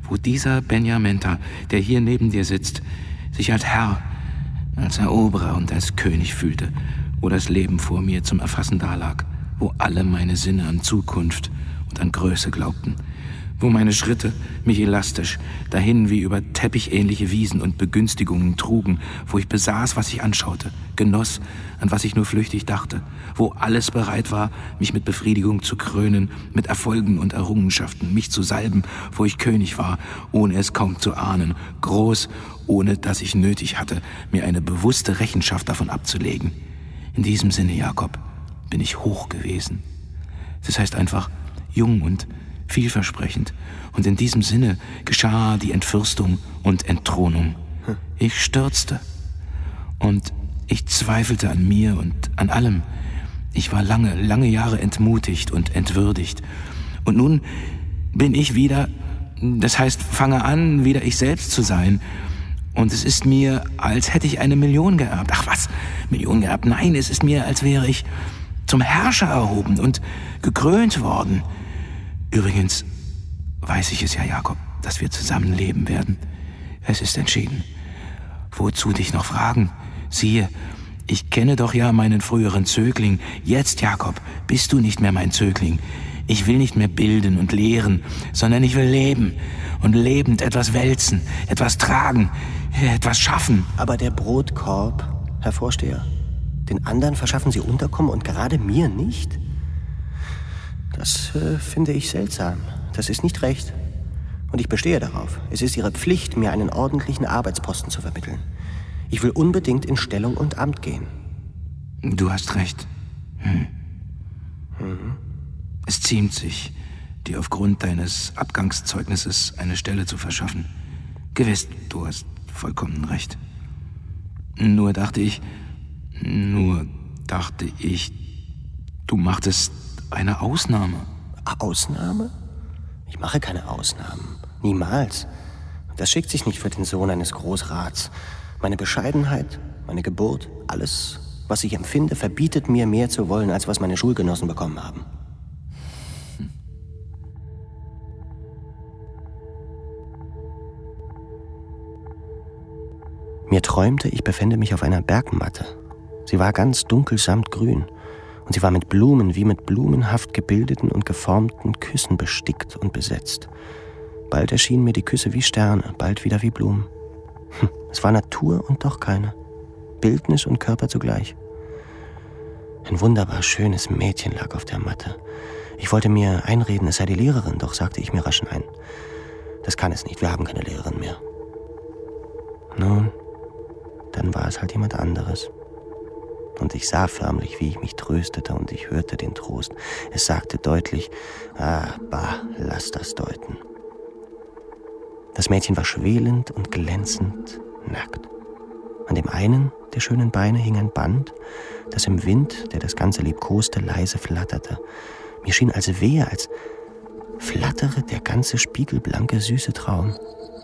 wo dieser Benjamenta, der hier neben dir sitzt, sich als Herr, als Eroberer und als König fühlte, wo das Leben vor mir zum Erfassen dalag, wo alle meine Sinne an Zukunft und an Größe glaubten, wo meine Schritte mich elastisch dahin wie über teppicháhnliche Wiesen und Begünstigungen trugen, wo ich besaß, was ich anschaute, genoss, an was ich nur flüchtig dachte, wo alles bereit war, mich mit Befriedigung zu krönen, mit Erfolgen und Errungenschaften, mich zu salben, wo ich König war, ohne es kaum zu ahnen, groß, ohne dass ich nötig hatte, mir eine bewusste Rechenschaft davon abzulegen. In diesem Sinne, Jakob, bin ich hoch gewesen. Das heißt einfach jung und vielversprechend. Und in diesem Sinne geschah die Entfürstung und Entthronung. Ich stürzte. Und ich zweifelte an mir und an allem. Ich war lange, lange Jahre entmutigt und entwürdigt. Und nun bin ich wieder, das heißt, fange an, wieder ich selbst zu sein. Und es ist mir, als hätte ich 1 Million geerbt. Ach was, Million geerbt? Nein, es ist mir, als wäre ich zum Herrscher erhoben und gekrönt worden. Übrigens weiß ich es ja, Jakob, dass wir zusammen leben werden. Es ist entschieden. Wozu dich noch fragen? Siehe, ich kenne doch ja meinen früheren Zögling. Jetzt, Jakob, bist du nicht mehr mein Zögling. Ich will nicht mehr bilden und lehren, sondern ich will leben und lebend etwas wälzen, etwas tragen, etwas schaffen. Aber der Brotkorb, Herr Vorsteher, den anderen verschaffen Sie Unterkommen und gerade mir nicht? Das finde ich seltsam. Das ist nicht recht. Und ich bestehe darauf. Es ist Ihre Pflicht, mir einen ordentlichen Arbeitsposten zu vermitteln. Ich will unbedingt in Stellung und Amt gehen. Du hast recht. Es ziemt sich, dir aufgrund deines Abgangszeugnisses eine Stelle zu verschaffen. Gewiss, du hast vollkommen recht. Nur dachte ich, du machtest eine Ausnahme. Ausnahme? Ich mache keine Ausnahmen. Niemals. Das schickt sich nicht für den Sohn eines Großrats. Meine Bescheidenheit, meine Geburt, alles, was ich empfinde, verbietet mir, mehr zu wollen, als was meine Schulgenossen bekommen haben. Mir träumte, ich befände mich auf einer Bergmatte. Sie war ganz dunkel samtgrün. Und sie war mit Blumen, wie mit blumenhaft gebildeten und geformten Küssen bestickt und besetzt. Bald erschienen mir die Küsse wie Sterne, bald wieder wie Blumen. Es war Natur und doch keine. Bildnis und Körper zugleich. Ein wunderbar schönes Mädchen lag auf der Matte. Ich wollte mir einreden, es sei die Lehrerin, doch sagte ich mir rasch ein. Das kann es nicht, wir haben keine Lehrerin mehr. Nun, dann war es halt jemand anderes. Und ich sah förmlich, wie ich mich tröstete, und ich hörte den Trost. Es sagte deutlich, lass das deuten. Das Mädchen war schwelend und glänzend nackt. An dem einen der schönen Beine hing ein Band, das im Wind, der das Ganze liebkoste, leise flatterte. Mir schien, als flattere der ganze spiegelblanke, süße Traum.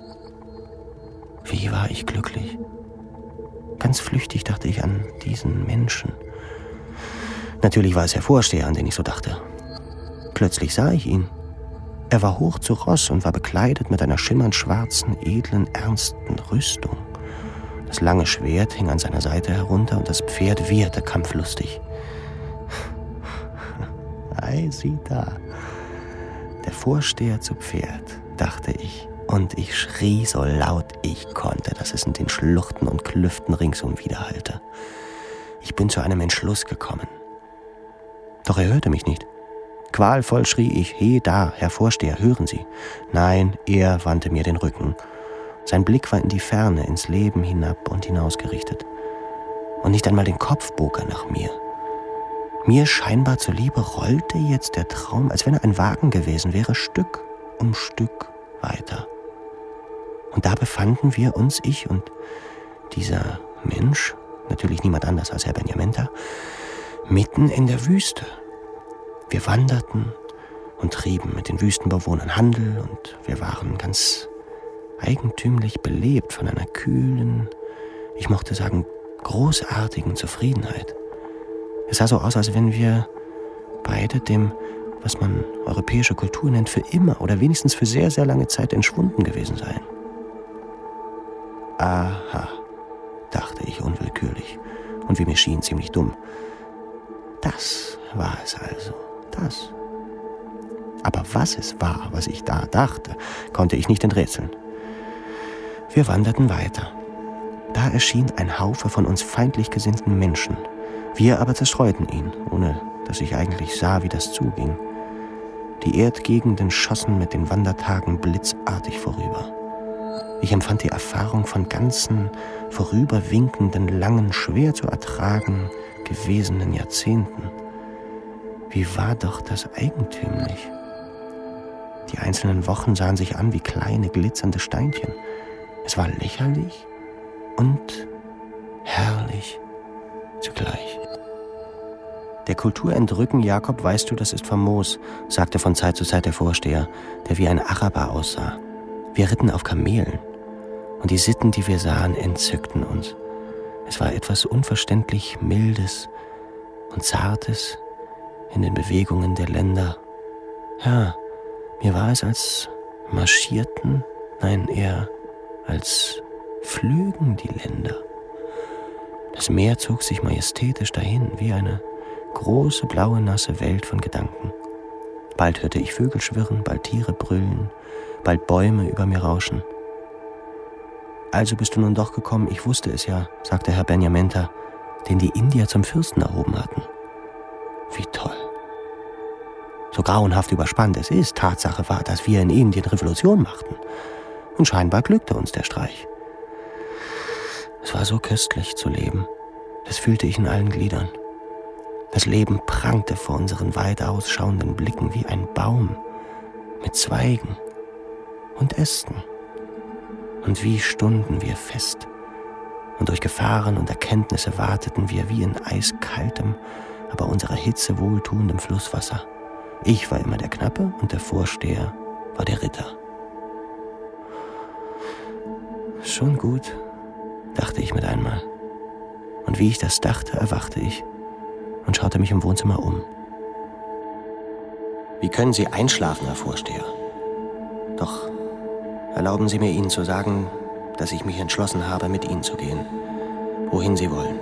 Wie war ich glücklich. Ganz flüchtig dachte ich an diesen Menschen. Natürlich war es der Vorsteher, an den ich so dachte. Plötzlich sah ich ihn. Er war hoch zu Ross und war bekleidet mit einer schimmernd schwarzen, edlen, ernsten Rüstung. Das lange Schwert hing an seiner Seite herunter und das Pferd wieherte kampflustig. Ei, sieh da. Der Vorsteher zu Pferd, dachte ich. Und ich schrie so laut ich konnte, dass es in den Schluchten und Klüften ringsum widerhallte. Ich bin zu einem Entschluss gekommen. Doch er hörte mich nicht. Qualvoll schrie ich, he da, Herr Vorsteher, hören Sie. Nein, er wandte mir den Rücken. Sein Blick war in die Ferne, ins Leben hinab und hinausgerichtet. Und nicht einmal den Kopf bog er nach mir. Mir scheinbar zuliebe rollte jetzt der Traum, als wenn er ein Wagen gewesen wäre, Stück um Stück weiter. Und da befanden wir uns, ich und dieser Mensch, natürlich niemand anders als Herr Benjamenta, mitten in der Wüste. Wir wanderten und trieben mit den Wüstenbewohnern Handel und wir waren ganz eigentümlich belebt von einer kühlen, ich mochte sagen, großartigen Zufriedenheit. Es sah so aus, als wenn wir beide dem was man europäische Kultur nennt, für immer oder wenigstens für sehr, sehr lange Zeit entschwunden gewesen seien. Aha, dachte ich unwillkürlich und wie mir schien ziemlich dumm. Das war es also, das. Aber was es war, was ich da dachte, konnte ich nicht enträtseln. Wir wanderten weiter. Da erschien ein Haufe von uns feindlich gesinnten Menschen. Wir aber zerstreuten ihn, ohne dass ich eigentlich sah, wie das zuging. Die Erdgegenden schossen mit den Wandertagen blitzartig vorüber. Ich empfand die Erfahrung von ganzen, vorüberwinkenden, langen, schwer zu ertragen gewesenen Jahrzehnten. Wie war doch das eigentümlich? Die einzelnen Wochen sahen sich an wie kleine, glitzernde Steinchen. Es war lächerlich und herrlich zugleich. Der Kulturentrücken, Jakob, weißt du, das ist famos, sagte von Zeit zu Zeit der Vorsteher, der wie ein Araber aussah. Wir ritten auf Kamelen und die Sitten, die wir sahen, entzückten uns. Es war etwas unverständlich Mildes und Zartes in den Bewegungen der Länder. Ja, mir war es, als marschierten, nein, eher als flögen die Länder. Das Meer zog sich majestätisch dahin, wie eine große, blaue, nasse Welt von Gedanken. Bald hörte ich Vögel schwirren, bald Tiere brüllen, bald Bäume über mir rauschen. Also bist du nun doch gekommen, ich wusste es ja, sagte Herr Benjamenta, den die Indier zum Fürsten erhoben hatten. Wie toll. So grauenhaft überspannt es ist, Tatsache war, dass wir in Indien Revolution machten. Und scheinbar glückte uns der Streich. Es war so köstlich zu leben, das fühlte ich in allen Gliedern. Das Leben prangte vor unseren weit ausschauenden Blicken wie ein Baum mit Zweigen und Ästen. Und wie stunden wir fest. Und durch Gefahren und Erkenntnisse warteten wir wie in eiskaltem, aber unserer Hitze wohltuendem Flusswasser. Ich war immer der Knappe und der Vorsteher war der Ritter. Schon gut, dachte ich mit einmal. Und wie ich das dachte, erwachte ich und schaute mich im Wohnzimmer um. Wie können Sie einschlafen, Herr Vorsteher? Doch erlauben Sie mir, Ihnen zu sagen, dass ich mich entschlossen habe, mit Ihnen zu gehen, wohin Sie wollen.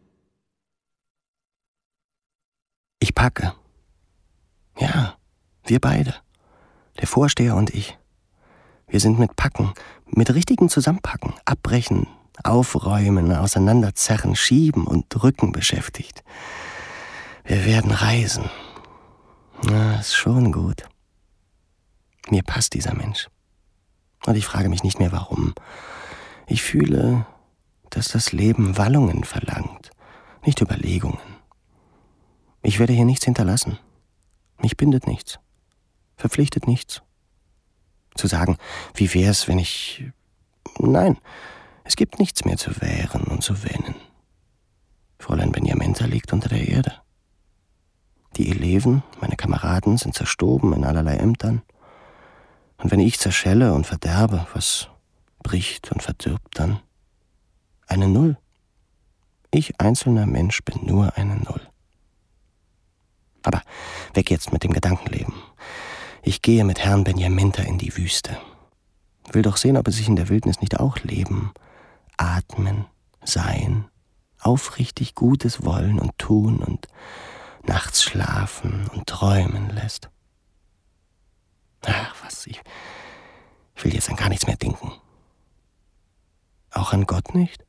Ich packe. Ja, wir beide, der Vorsteher und ich. Wir sind mit Packen, mit richtigem Zusammenpacken, Abbrechen, Aufräumen, Auseinanderzerren, Schieben und Drücken beschäftigt. Wir werden reisen. Na, ist schon gut. Mir passt dieser Mensch. Und ich frage mich nicht mehr, warum. Ich fühle, dass das Leben Wallungen verlangt, nicht Überlegungen. Ich werde hier nichts hinterlassen. Mich bindet nichts, verpflichtet nichts. Zu sagen, wie wär's, wenn ich... Nein, es gibt nichts mehr zu währen und zu wähnen. Fräulein Benjamenta liegt unter der Erde. Die Eleven, meine Kameraden, sind zerstoben in allerlei Ämtern. Und wenn ich zerschelle und verderbe, was bricht und verdirbt dann? Eine Null. Ich, einzelner Mensch, bin nur eine Null. Aber weg jetzt mit dem Gedankenleben. Ich gehe mit Herrn Benjamenta in die Wüste. Will doch sehen, ob es sich in der Wildnis nicht auch leben, atmen, sein, aufrichtig Gutes wollen und tun und nachts schlafen und träumen lässt. Ach, was, ich will jetzt an gar nichts mehr denken. Auch an Gott nicht?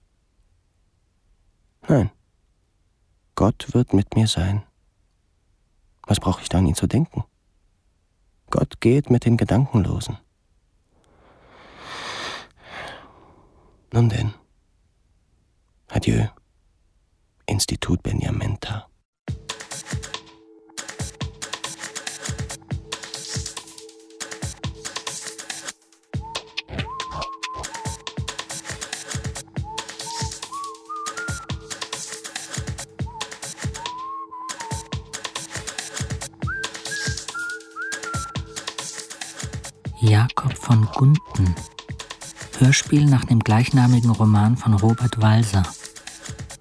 Nein, Gott wird mit mir sein. Was brauche ich da an ihn zu denken? Gott geht mit den Gedankenlosen. Nun denn, adieu, Institut Benjamenta. Jakob von Gunten. Hörspiel nach dem gleichnamigen Roman von Robert Walser.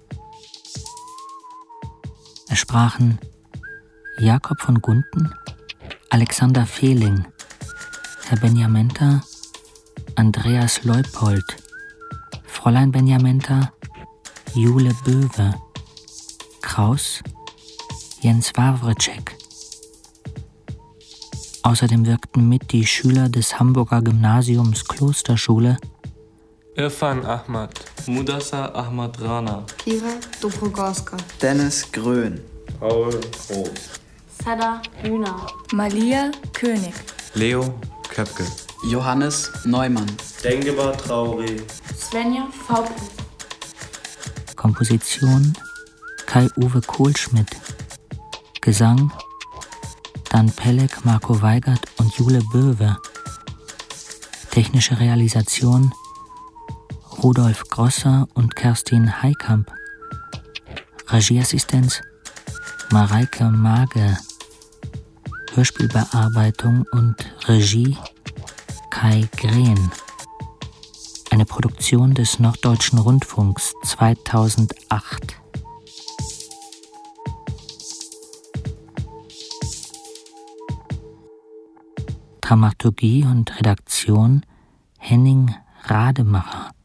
Es sprachen Jakob von Gunten, Alexander Fehling, Herr Benjamenta, Andreas Leupold, Fräulein Benjamenta, Jule Böwe, Kraus, Jens Wawritschek. Außerdem wirkten mit die Schüler des Hamburger Gymnasiums Klosterschule Irfan Ahmad, Mudassar Ahmad Rana, Kira Dobrogorska, Dennis Grön, Paul Groß, Sada Hühner, Malia König, Leo Köpke, Johannes Neumann, Dengebar Traoré, Svenja Vaupel. Komposition Kai-Uwe Kohlschmidt. Gesang Dan Pelleck, Marco Weigert und Jule Böwe. Technische Realisation Rudolf Grosser und Kerstin Heikamp. Regieassistenz Mareike Mage. Hörspielbearbeitung und Regie Kai Grehn. Eine Produktion des Norddeutschen Rundfunks 2008. Dramaturgie und Redaktion Henning Rademacher.